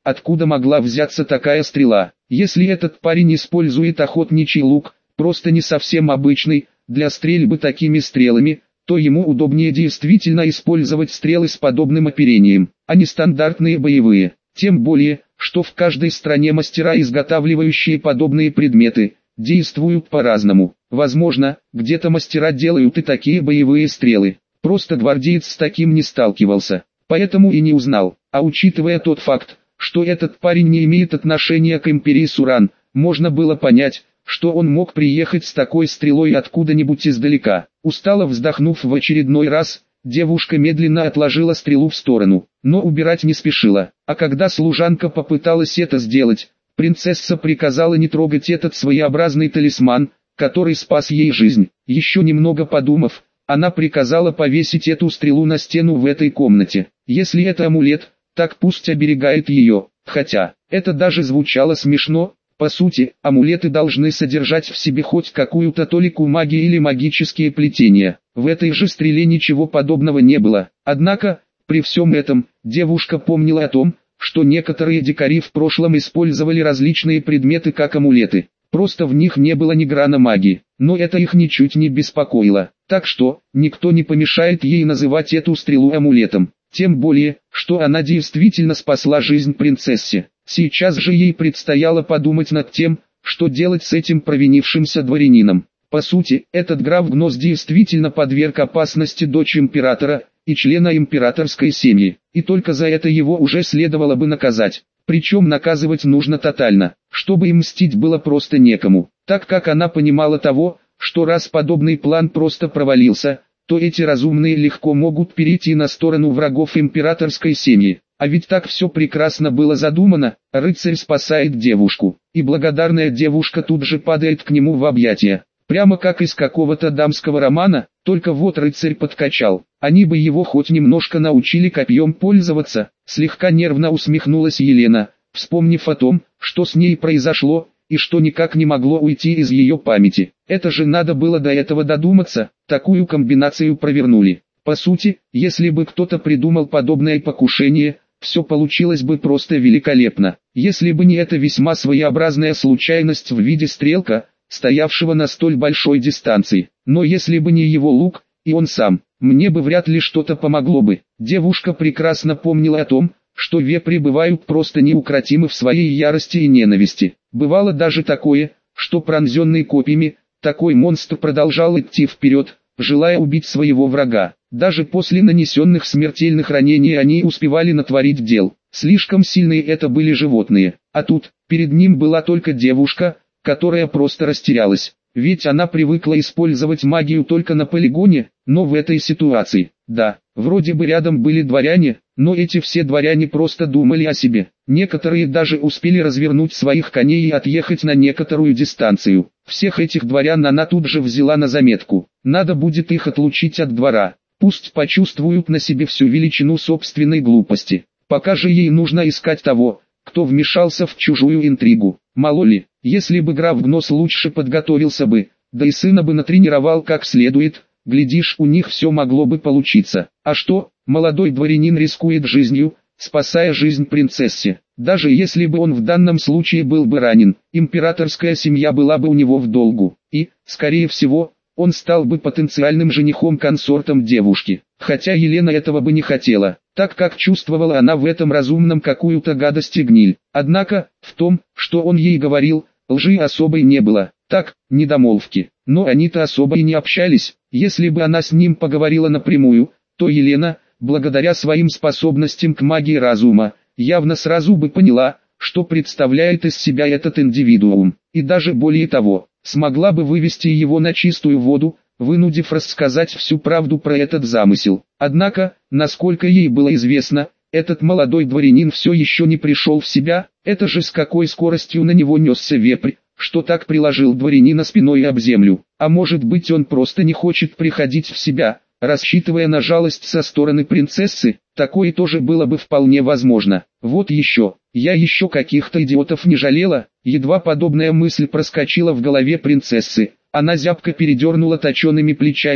откуда могла взяться такая стрела. Если этот парень использует охотничий лук, просто не совсем обычный, для стрельбы такими стрелами, то ему удобнее действительно использовать стрелы с подобным оперением, а не стандартные боевые. Тем более, что в каждой стране мастера, изготавливающие подобные предметы, действуют по-разному. Возможно, где-то мастера делают и такие боевые стрелы. Просто гвардеец с таким не сталкивался, поэтому и не узнал. А учитывая тот факт, что этот парень не имеет отношения к империи Суран, можно было понять, что он мог приехать с такой стрелой откуда-нибудь издалека. Устало вздохнув в очередной раз, девушка медленно отложила стрелу в сторону, но убирать не спешила. А когда служанка попыталась это сделать, принцесса приказала не трогать этот своеобразный талисман, который спас ей жизнь. Еще немного подумав, она приказала повесить эту стрелу на стену в этой комнате. Если это амулет, так пусть оберегает ее. Хотя, это даже звучало смешно. По сути, амулеты должны содержать в себе хоть какую-то толику магии или магические плетения. В этой же стреле ничего подобного не было. Однако, при всем этом, девушка помнила о том, что некоторые дикари в прошлом использовали различные предметы как амулеты. Просто в них не было ни грана магии, но это их ничуть не беспокоило. Так что, никто не помешает ей называть эту стрелу амулетом. Тем более, что она действительно спасла жизнь принцессе. Сейчас же ей предстояло подумать над тем, что делать с этим провинившимся дворянином. По сути, этот граф Гнос действительно подверг опасности дочь императора и члена императорской семьи, и только за это его уже следовало бы наказать. Причем наказывать нужно тотально, чтобы им мстить было просто некому, так как она понимала того, что раз подобный план просто провалился, то эти разумные легко могут перейти на сторону врагов императорской семьи. А ведь так все прекрасно было задумано, рыцарь спасает девушку, и благодарная девушка тут же падает к нему в объятия. Прямо как из какого-то дамского романа, только вот рыцарь подкачал. Они бы его хоть немножко научили копьем пользоваться, слегка нервно усмехнулась Елена, вспомнив о том, что с ней произошло, и что никак не могло уйти из ее памяти. Это же надо было до этого додуматься, такую комбинацию провернули. По сути, если бы кто-то придумал подобное покушение, все получилось бы просто великолепно. Если бы не эта весьма своеобразная случайность в виде стрелка, стоявшего на столь большой дистанции. Но если бы не его лук, и он сам, мне бы вряд ли что-то помогло бы. Девушка прекрасно помнила о том, что вепри бывают просто неукротимы в своей ярости и ненависти. Бывало даже такое, что пронзенный копьями, такой монстр продолжал идти вперед, желая убить своего врага. Даже после нанесенных смертельных ранений они успевали натворить дел. Слишком сильные это были животные. А тут, перед ним была только девушка, которая просто растерялась. Ведь она привыкла использовать магию только на полигоне, но в этой ситуации, да, вроде бы рядом были дворяне, но эти все дворяне просто думали о себе. Некоторые даже успели развернуть своих коней и отъехать на некоторую дистанцию. Всех этих дворян она тут же взяла на заметку. Надо будет их отлучить от двора. Пусть почувствуют на себе всю величину собственной глупости. Пока же ей нужно искать того, кто вмешался в чужую интригу. Мало ли, если бы граф Гнос лучше подготовился бы, да и сына бы натренировал как следует, глядишь, у них все могло бы получиться. А что, молодой дворянин рискует жизнью, спасая жизнь принцессе. Даже если бы он в данном случае был бы ранен, императорская семья была бы у него в долгу. И, скорее всего, он стал бы потенциальным женихом-консортом девушки. Хотя Елена этого бы не хотела, так как чувствовала она в этом разумном какую-то гадость и гниль. Однако, в том, что он ей говорил, лжи особой не было. Так, недомолвки. Но они-то особо и не общались. Если бы она с ним поговорила напрямую, то Елена, благодаря своим способностям к магии разума, явно сразу бы поняла, что представляет из себя этот индивидуум. И даже более того, смогла бы вывести его на чистую воду, вынудив рассказать всю правду про этот замысел. Однако, насколько ей было известно, этот молодой дворянин все еще не пришел в себя. Это же с какой скоростью на него несся вепрь, что так приложил дворянина спиной об землю. А может быть, он просто не хочет приходить в себя, рассчитывая на жалость со стороны принцессы? Такое тоже было бы вполне возможно. Вот еще, я еще каких-то идиотов не жалела. Едва подобная мысль проскочила в голове принцессы, она зябко передернула точеными плечами,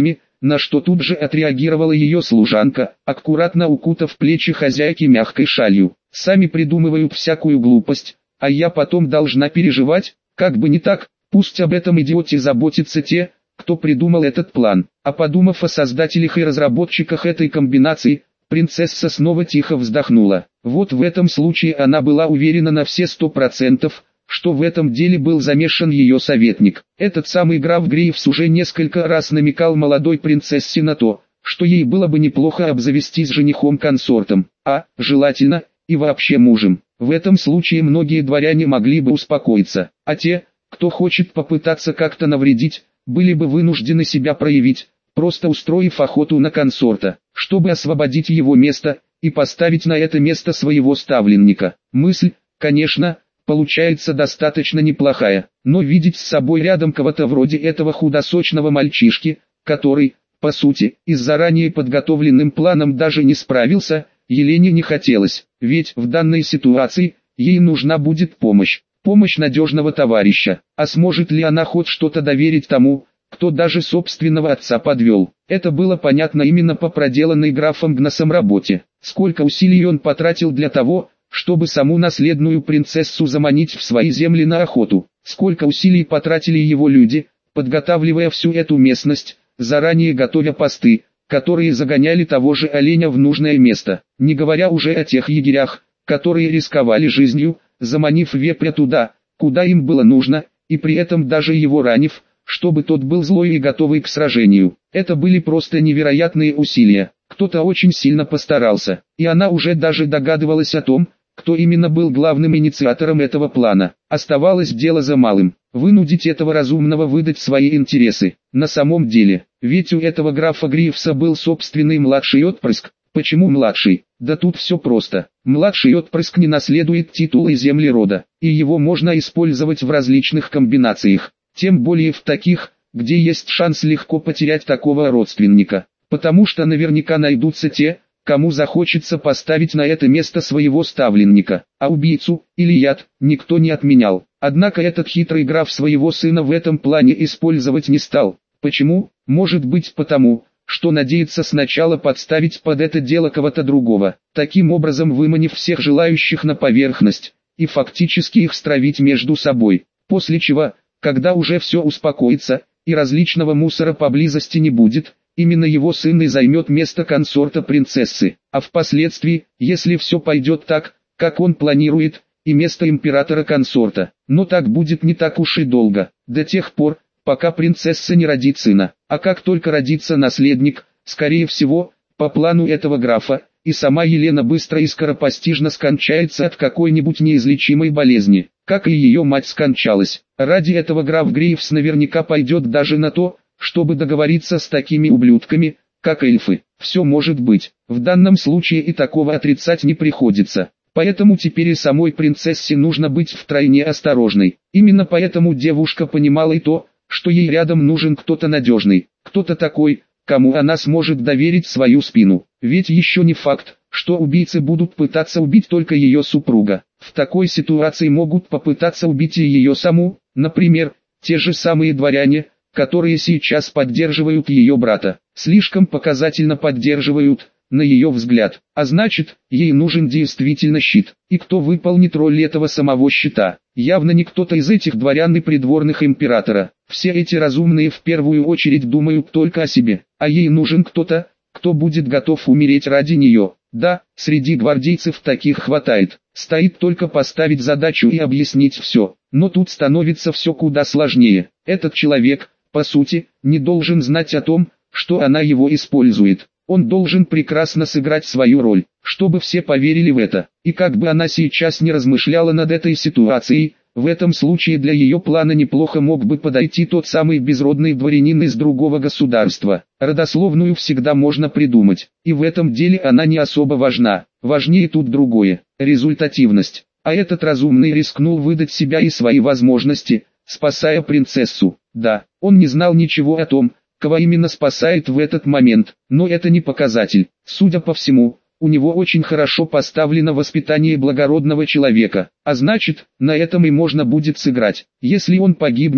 на что тут же отреагировала ее служанка, аккуратно укутав плечи хозяйки мягкой шалью. Сами придумывают всякую глупость, а я потом должна переживать, как бы не так, пусть об этом идиоте заботятся те, кто придумал этот план. А подумав о создателях и разработчиках этой комбинации, принцесса снова тихо вздохнула. Вот в этом случае она была уверена на все сто процентов, что в этом деле был замешан ее советник. Этот самый граф Грейвс уже несколько раз намекал молодой принцессе на то, что ей было бы неплохо обзавестись женихом-консортом, а, желательно, и вообще мужем. В этом случае многие дворяне могли бы успокоиться, а те, кто хочет попытаться как-то навредить, были бы вынуждены себя проявить, просто устроив охоту на консорта, чтобы освободить его место и поставить на это место своего ставленника. Мысль, конечно, получается достаточно неплохая, но видеть с собой рядом кого-то вроде этого худосочного мальчишки, который, по сути, и с заранее подготовленным планом даже не справился, Елене не хотелось, ведь в данной ситуации ей нужна будет помощь, помощь надежного товарища. А сможет ли она хоть что-то доверить тому, кто даже собственного отца подвел? Это было понятно именно по проделанной графом Гносом работе. Сколько усилий он потратил для того, чтобы саму наследную принцессу заманить в свои земли на охоту. Сколько усилий потратили его люди, подготавливая всю эту местность, заранее готовя посты, которые загоняли того же оленя в нужное место, не говоря уже о тех егерях, которые рисковали жизнью, заманив вепря туда, куда им было нужно, и при этом даже его ранив, чтобы тот был злой и готовый к сражению. Это были просто невероятные усилия. Кто-то очень сильно постарался, и она уже даже догадывалась о том, кто именно был главным инициатором этого плана. Оставалось дело за малым – вынудить этого разумного выдать свои интересы. На самом деле, ведь у этого графа Грейвса был собственный младший отпрыск. Почему младший? Да тут все просто. Младший отпрыск не наследует титул и земли рода, и его можно использовать в различных комбинациях. Тем более в таких, где есть шанс легко потерять такого родственника. Потому что наверняка найдутся те, кому захочется поставить на это место своего ставленника, а убийцу, или яд, никто не отменял. Однако этот хитрый граф своего сына в этом плане использовать не стал. Почему? Может быть потому, что надеется сначала подставить под это дело кого-то другого, таким образом выманив всех желающих на поверхность, и фактически их стравить между собой, после чего, когда уже все успокоится, и различного мусора поблизости не будет, именно его сын и займет место консорта принцессы, а впоследствии, если все пойдет так, как он планирует, и место императора-консорта. Но так будет не так уж и долго, до тех пор, пока принцесса не родит сына. А как только родится наследник, скорее всего, по плану этого графа, и сама Елена быстро и скоропостижно скончается от какой-нибудь неизлечимой болезни, как и ее мать скончалась. Ради этого граф Грейвс наверняка пойдет даже на то, чтобы договориться с такими ублюдками, как эльфы. Все может быть, в данном случае и такого отрицать не приходится. Поэтому теперь и самой принцессе нужно быть втройне осторожной. Именно поэтому девушка понимала и то, что ей рядом нужен кто-то надежный, кто-то такой, кому она сможет доверить свою спину. Ведь еще не факт, что убийцы будут пытаться убить только ее супруга. В такой ситуации могут попытаться убить и ее саму, например, те же самые дворяне, которые сейчас поддерживают ее брата. Слишком показательно поддерживают, на ее взгляд. А значит, ей нужен действительно щит. И кто выполнит роль этого самого щита? Явно не кто-то из этих дворян и придворных императора. Все эти разумные в первую очередь думают только о себе. А ей нужен кто-то, кто будет готов умереть ради нее. Да, среди гвардейцев таких хватает. Стоит только поставить задачу и объяснить все. Но тут становится все куда сложнее. Этот человек, по сути, не должен знать о том, что она его использует. Он должен прекрасно сыграть свою роль, чтобы все поверили в это. И как бы она сейчас не размышляла над этой ситуацией, в этом случае для ее плана неплохо мог бы подойти тот самый безродный дворянин из другого государства. Родословную всегда можно придумать, и в этом деле она не особо важна. Важнее тут другое – результативность. А этот разумный рискнул выдать себя и свои возможности, спасая принцессу. Да, он не знал ничего о том, кого именно спасает в этот момент, но это не показатель. Судя по всему, у него очень хорошо поставлено воспитание благородного человека, а значит, на этом и можно будет сыграть. Если он погибнет,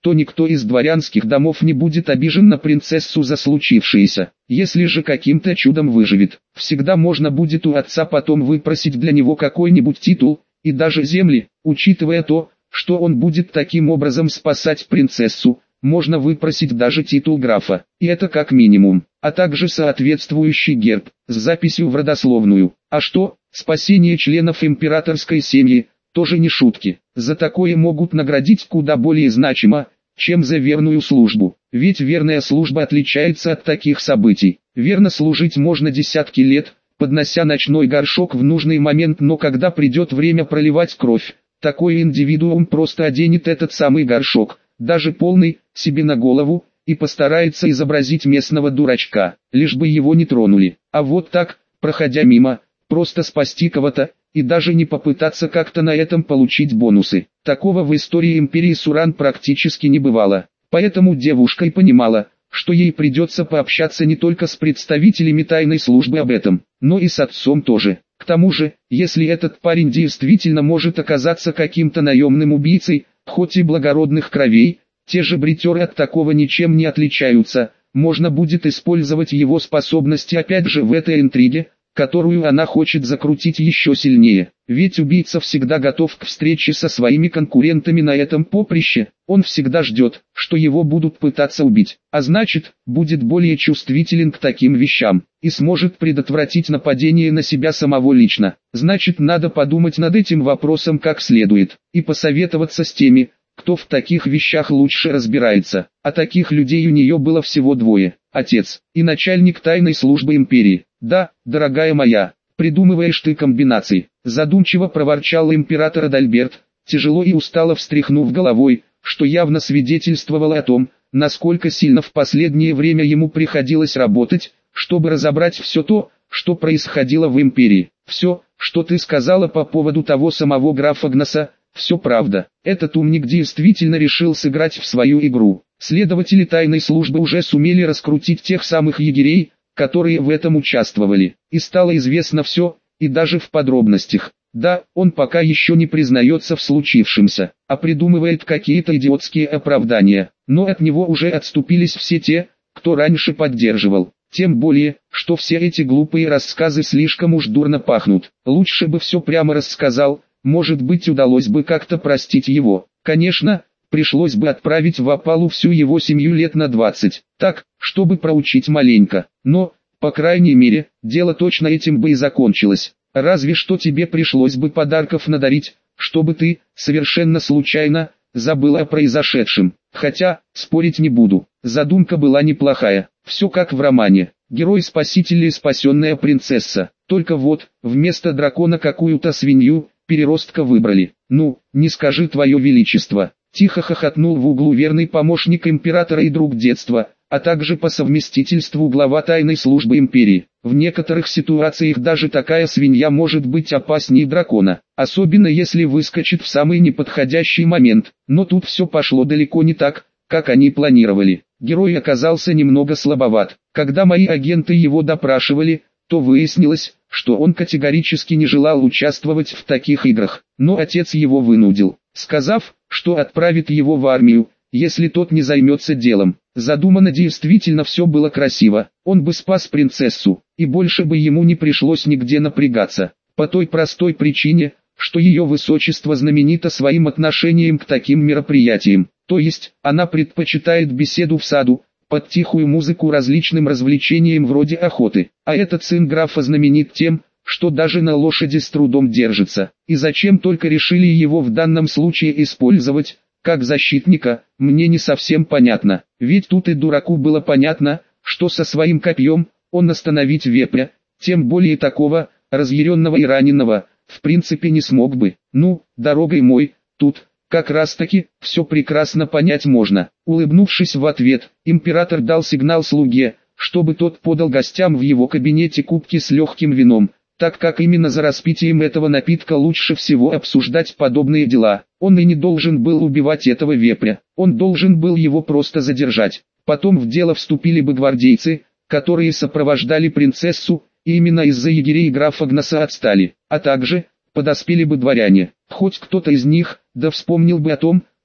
то никто из дворянских домов не будет обижен на принцессу за случившееся. Если же каким-то чудом выживет, всегда можно будет у отца потом выпросить для него какой-нибудь титул, и даже земли, учитывая то, что он будет таким образом спасать принцессу, можно выпросить даже титул графа, и это как минимум, а также соответствующий герб, с записью в родословную. А что, спасение членов императорской семьи, тоже не шутки, за такое могут наградить куда более значимо, чем за верную службу, ведь верная служба отличается от таких событий. Верно служить можно десятки лет, поднося ночной горшок в нужный момент, но когда придет время проливать кровь, такой индивидуум просто оденет этот самый горшок, даже полный, себе на голову, и постарается изобразить местного дурачка, лишь бы его не тронули. А вот так, проходя мимо, просто спасти кого-то, и даже не попытаться как-то на этом получить бонусы. Такого в истории империи Суран практически не бывало. Поэтому девушка и понимала, что ей придется пообщаться не только с представителями тайной службы об этом, но и с отцом тоже. К тому же, если этот парень действительно может оказаться каким-то наемным убийцей, хоть и благородных кровей, те же бритеры от такого ничем не отличаются, можно будет использовать его способности опять же в этой интриге, которую она хочет закрутить еще сильнее. Ведь убийца всегда готов к встрече со своими конкурентами на этом поприще, он всегда ждет, что его будут пытаться убить, а значит, будет более чувствителен к таким вещам, и сможет предотвратить нападение на себя самого лично. Значит, надо подумать над этим вопросом как следует, и посоветоваться с теми, кто в таких вещах лучше разбирается. А таких людей у нее было всего двое: отец и начальник тайной службы империи. «Да, дорогая моя, придумываешь ты комбинации», — задумчиво проворчал император Адальберт, тяжело и устало встряхнув головой, что явно свидетельствовало о том, насколько сильно в последнее время ему приходилось работать, чтобы разобрать все то, что происходило в империи. «Все, что ты сказала по поводу того самого графа Гносса, все правда. Этот умник действительно решил сыграть в свою игру. Следователи тайной службы уже сумели раскрутить тех самых егерей, которые в этом участвовали, и стало известно все, и даже в подробностях. Да, он пока еще не признается в случившемся, а придумывает какие-то идиотские оправдания, но от него уже отступились все те, кто раньше поддерживал. Тем более, что все эти глупые рассказы слишком уж дурно пахнут. Лучше бы все прямо рассказал, может быть, удалось бы как-то простить его. Конечно, пришлось бы отправить в опалу всю его семью лет на двадцать, так, чтобы проучить маленько. Но, по крайней мере, дело точно этим бы и закончилось. Разве что тебе пришлось бы подарков надарить, чтобы ты, совершенно случайно, забыл о произошедшем. Хотя, спорить не буду, задумка была неплохая. Все как в романе. Герой-спаситель и спасенная принцесса. Только вот, вместо дракона какую-то свинью, переростка выбрали. Ну, не скажи, твое величество. Тихо хохотнул в углу верный помощник императора и друг детства, а также по совместительству глава тайной службы империи. В некоторых ситуациях даже такая свинья может быть опаснее дракона, особенно если выскочит в самый неподходящий момент. Но тут все пошло далеко не так, как они планировали. Герой оказался немного слабоват. Когда мои агенты его допрашивали, то выяснилось, что он категорически не желал участвовать в таких играх, но отец его вынудил, сказав, что отправит его в армию, если тот не займется делом. Задумано действительно все было красиво, он бы спас принцессу, и больше бы ему не пришлось нигде напрягаться, по той простой причине, что ее высочество знаменито своим отношением к таким мероприятиям, то есть, она предпочитает беседу в саду, под тихую музыку различным развлечениям вроде охоты, а этот сын графа знаменит тем, что даже на лошади с трудом держится, и зачем только решили его в данном случае использовать, как защитника, мне не совсем понятно, ведь тут и дураку было понятно, что со своим копьем, он остановить вепря, тем более такого, разъяренного и раненого, в принципе не смог бы. Ну, дорогой мой, тут, как раз таки, все прекрасно понять можно. Улыбнувшись в ответ, император дал сигнал слуге, чтобы тот подал гостям в его кабинете кубки с легким вином, так как именно за распитием этого напитка лучше всего обсуждать подобные дела. Он и не должен был убивать этого вепря, он должен был его просто задержать. Потом в дело вступили бы гвардейцы, которые сопровождали принцессу, и именно из-за егерей графа Гносса отстали, а также подоспели бы дворяне. Хоть кто-то из них, да вспомнил бы о том,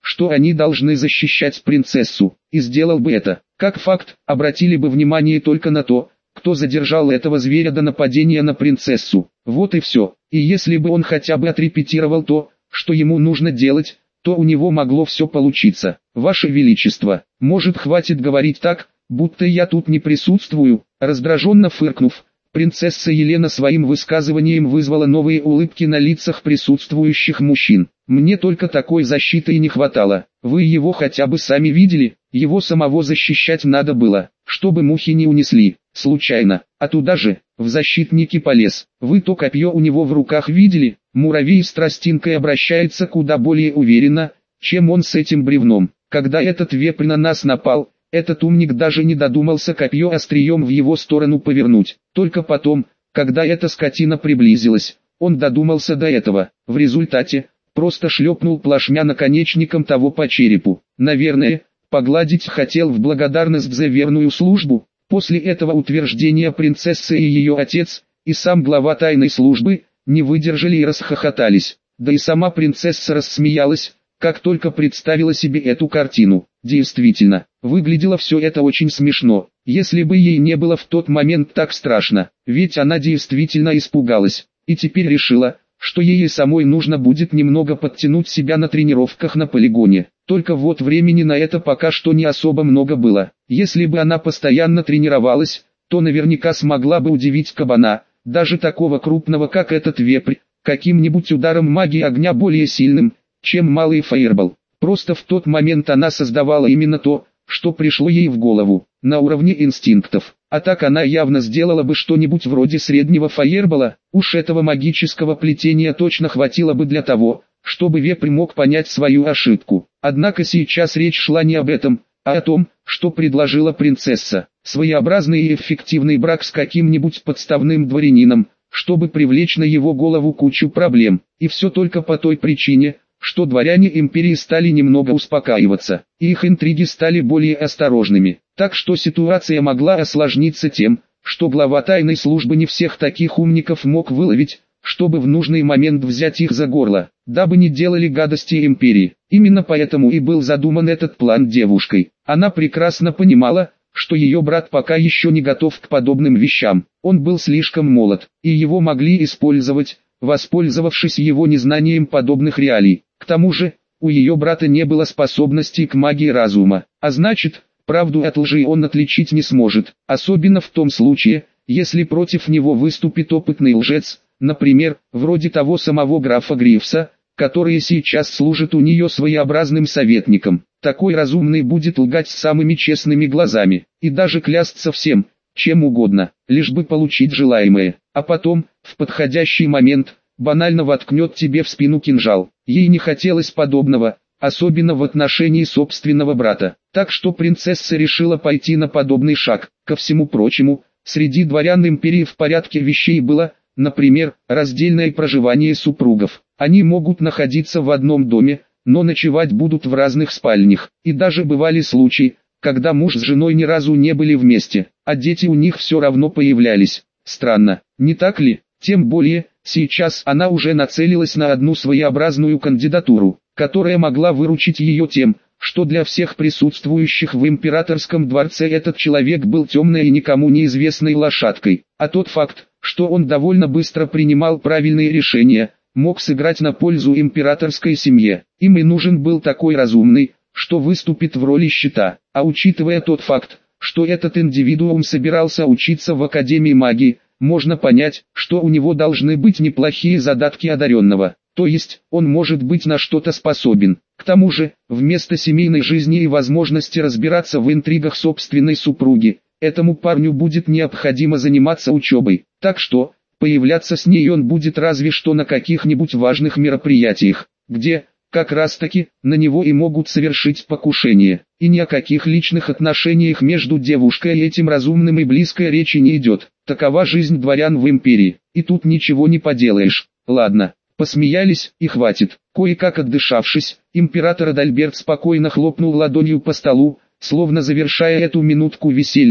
что они должны защищать принцессу, и сделал бы это. Как факт, обратили бы внимание только на то, кто задержал этого зверя до нападения на принцессу. Вот и все. И если бы он хотя бы отрепетировал то, что ему нужно делать, то у него могло все получиться. Ваше Величество, может, хватит говорить так, будто я тут не присутствую? Раздраженно фыркнув, принцесса Елена своим высказыванием вызвала новые улыбки на лицах присутствующих мужчин. Мне только такой защиты и не хватало. Вы его хотя бы сами видели? Его самого защищать надо было, чтобы мухи не унесли, случайно. А туда же, в защитники полез. Вы то копье у него в руках видели? Муравей с тростинкой обращается куда более уверенно, чем он с этим бревном. Когда этот вепрь на нас напал, этот умник даже не додумался копье острием в его сторону повернуть. Только потом, когда эта скотина приблизилась, он додумался до этого. В результате, просто шлепнул плашмя наконечником того по черепу. Наверное, погладить хотел в благодарность за верную службу. После этого утверждения принцессы и ее отец, и сам глава тайной службы, не выдержали и расхохотались. Да и сама принцесса рассмеялась, как только представила себе эту картину. Действительно, выглядело все это очень смешно, если бы ей не было в тот момент так страшно, ведь она действительно испугалась, и теперь решила, что ей и самой нужно будет немного подтянуть себя на тренировках на полигоне. Только вот времени на это пока что не особо много было. Если бы она постоянно тренировалась, то наверняка смогла бы удивить кабана, даже такого крупного как этот вепрь, каким-нибудь ударом магии огня более сильным, чем малый фаербол. Просто в тот момент она создавала именно то, что пришло ей в голову, на уровне инстинктов. А так она явно сделала бы что-нибудь вроде среднего фаербола. Уж этого магического плетения точно хватило бы для того, чтобы вепрь мог понять свою ошибку. Однако сейчас речь шла не об этом, а о том, что предложила принцесса. Своеобразный и эффективный брак с каким-нибудь подставным дворянином, чтобы привлечь на его голову кучу проблем. И все только по той причине, что дворяне империи стали немного успокаиваться, и их интриги стали более осторожными. Так что ситуация могла осложниться тем, что глава тайной службы не всех таких умников мог выловить, чтобы в нужный момент взять их за горло, дабы не делали гадости империи. Именно поэтому и был задуман этот план девушкой. Она прекрасно понимала, что ее брат пока еще не готов к подобным вещам. Он был слишком молод, и его могли использовать, воспользовавшись его незнанием подобных реалий. К тому же, у ее брата не было способностей к магии разума, а значит, правду от лжи он отличить не сможет, особенно в том случае, если против него выступит опытный лжец, например, вроде того самого графа Грифса, который сейчас служит у нее своеобразным советником. Такой разумный будет лгать с самыми честными глазами, и даже клясться всем, чем угодно, лишь бы получить желаемое, а потом, в подходящий момент, банально воткнет тебе в спину кинжал. Ей не хотелось подобного, особенно в отношении собственного брата, так что принцесса решила пойти на подобный шаг. Ко всему прочему, среди дворян империи в порядке вещей было, например, раздельное проживание супругов. Они могут находиться в одном доме, но ночевать будут в разных спальнях, и даже бывали случаи, когда муж с женой ни разу не были вместе, а дети у них все равно появлялись. Странно, не так ли? Тем более, сейчас она уже нацелилась на одну своеобразную кандидатуру, которая могла выручить ее тем, что для всех присутствующих в императорском дворце этот человек был темной и никому неизвестной лошадкой, а тот факт, что он довольно быстро принимал правильные решения, мог сыграть на пользу императорской семье. Им и нужен был такой разумный, что выступит в роли щита, а учитывая тот факт, что этот индивидуум собирался учиться в Академии магии, можно понять, что у него должны быть неплохие задатки одаренного, то есть, он может быть на что-то способен. К тому же, вместо семейной жизни и возможности разбираться в интригах собственной супруги, этому парню будет необходимо заниматься учебой, так что, появляться с ней он будет разве что на каких-нибудь важных мероприятиях, где, как раз таки, на него и могут совершить покушение, и ни о каких личных отношениях между девушкой и этим разумным и близкой речи не идет. Такова жизнь дворян в империи, и тут ничего не поделаешь. Ладно, посмеялись, и хватит. Кое-как отдышавшись, император Адальберт спокойно хлопнул ладонью по столу, словно завершая эту минутку веселья,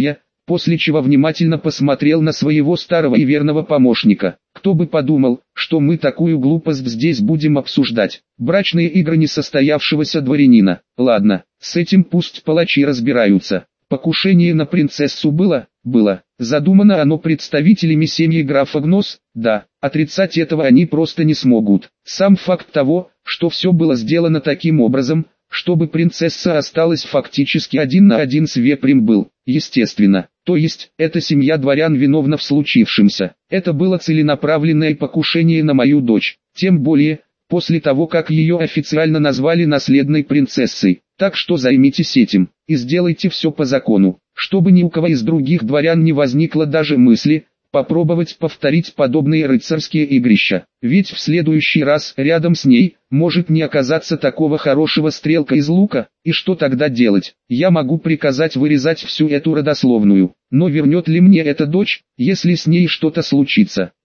после чего внимательно посмотрел на своего старого и верного помощника. Кто бы подумал, что мы такую глупость здесь будем обсуждать. Брачные игры несостоявшегося дворянина. Ладно, с этим пусть палачи разбираются. Покушение на принцессу было? Было. Задумано оно представителями семьи графа Гнос? Да. Отрицать этого они просто не смогут. Сам факт того, что все было сделано таким образом, чтобы принцесса осталась фактически один на один с вепрем, был, естественно. То есть, эта семья дворян виновна в случившемся. Это было целенаправленное покушение на мою дочь. Тем более, после того как ее официально назвали наследной принцессой. Так что займитесь этим, и сделайте все по закону, чтобы ни у кого из других дворян не возникло даже мысли попробовать повторить подобные рыцарские игрища. Ведь в следующий раз рядом с ней может не оказаться такого хорошего стрелка из лука, и что тогда делать? Я могу приказать вырезать всю эту родословную, но вернет ли мне эта дочь, если с ней что-то случится?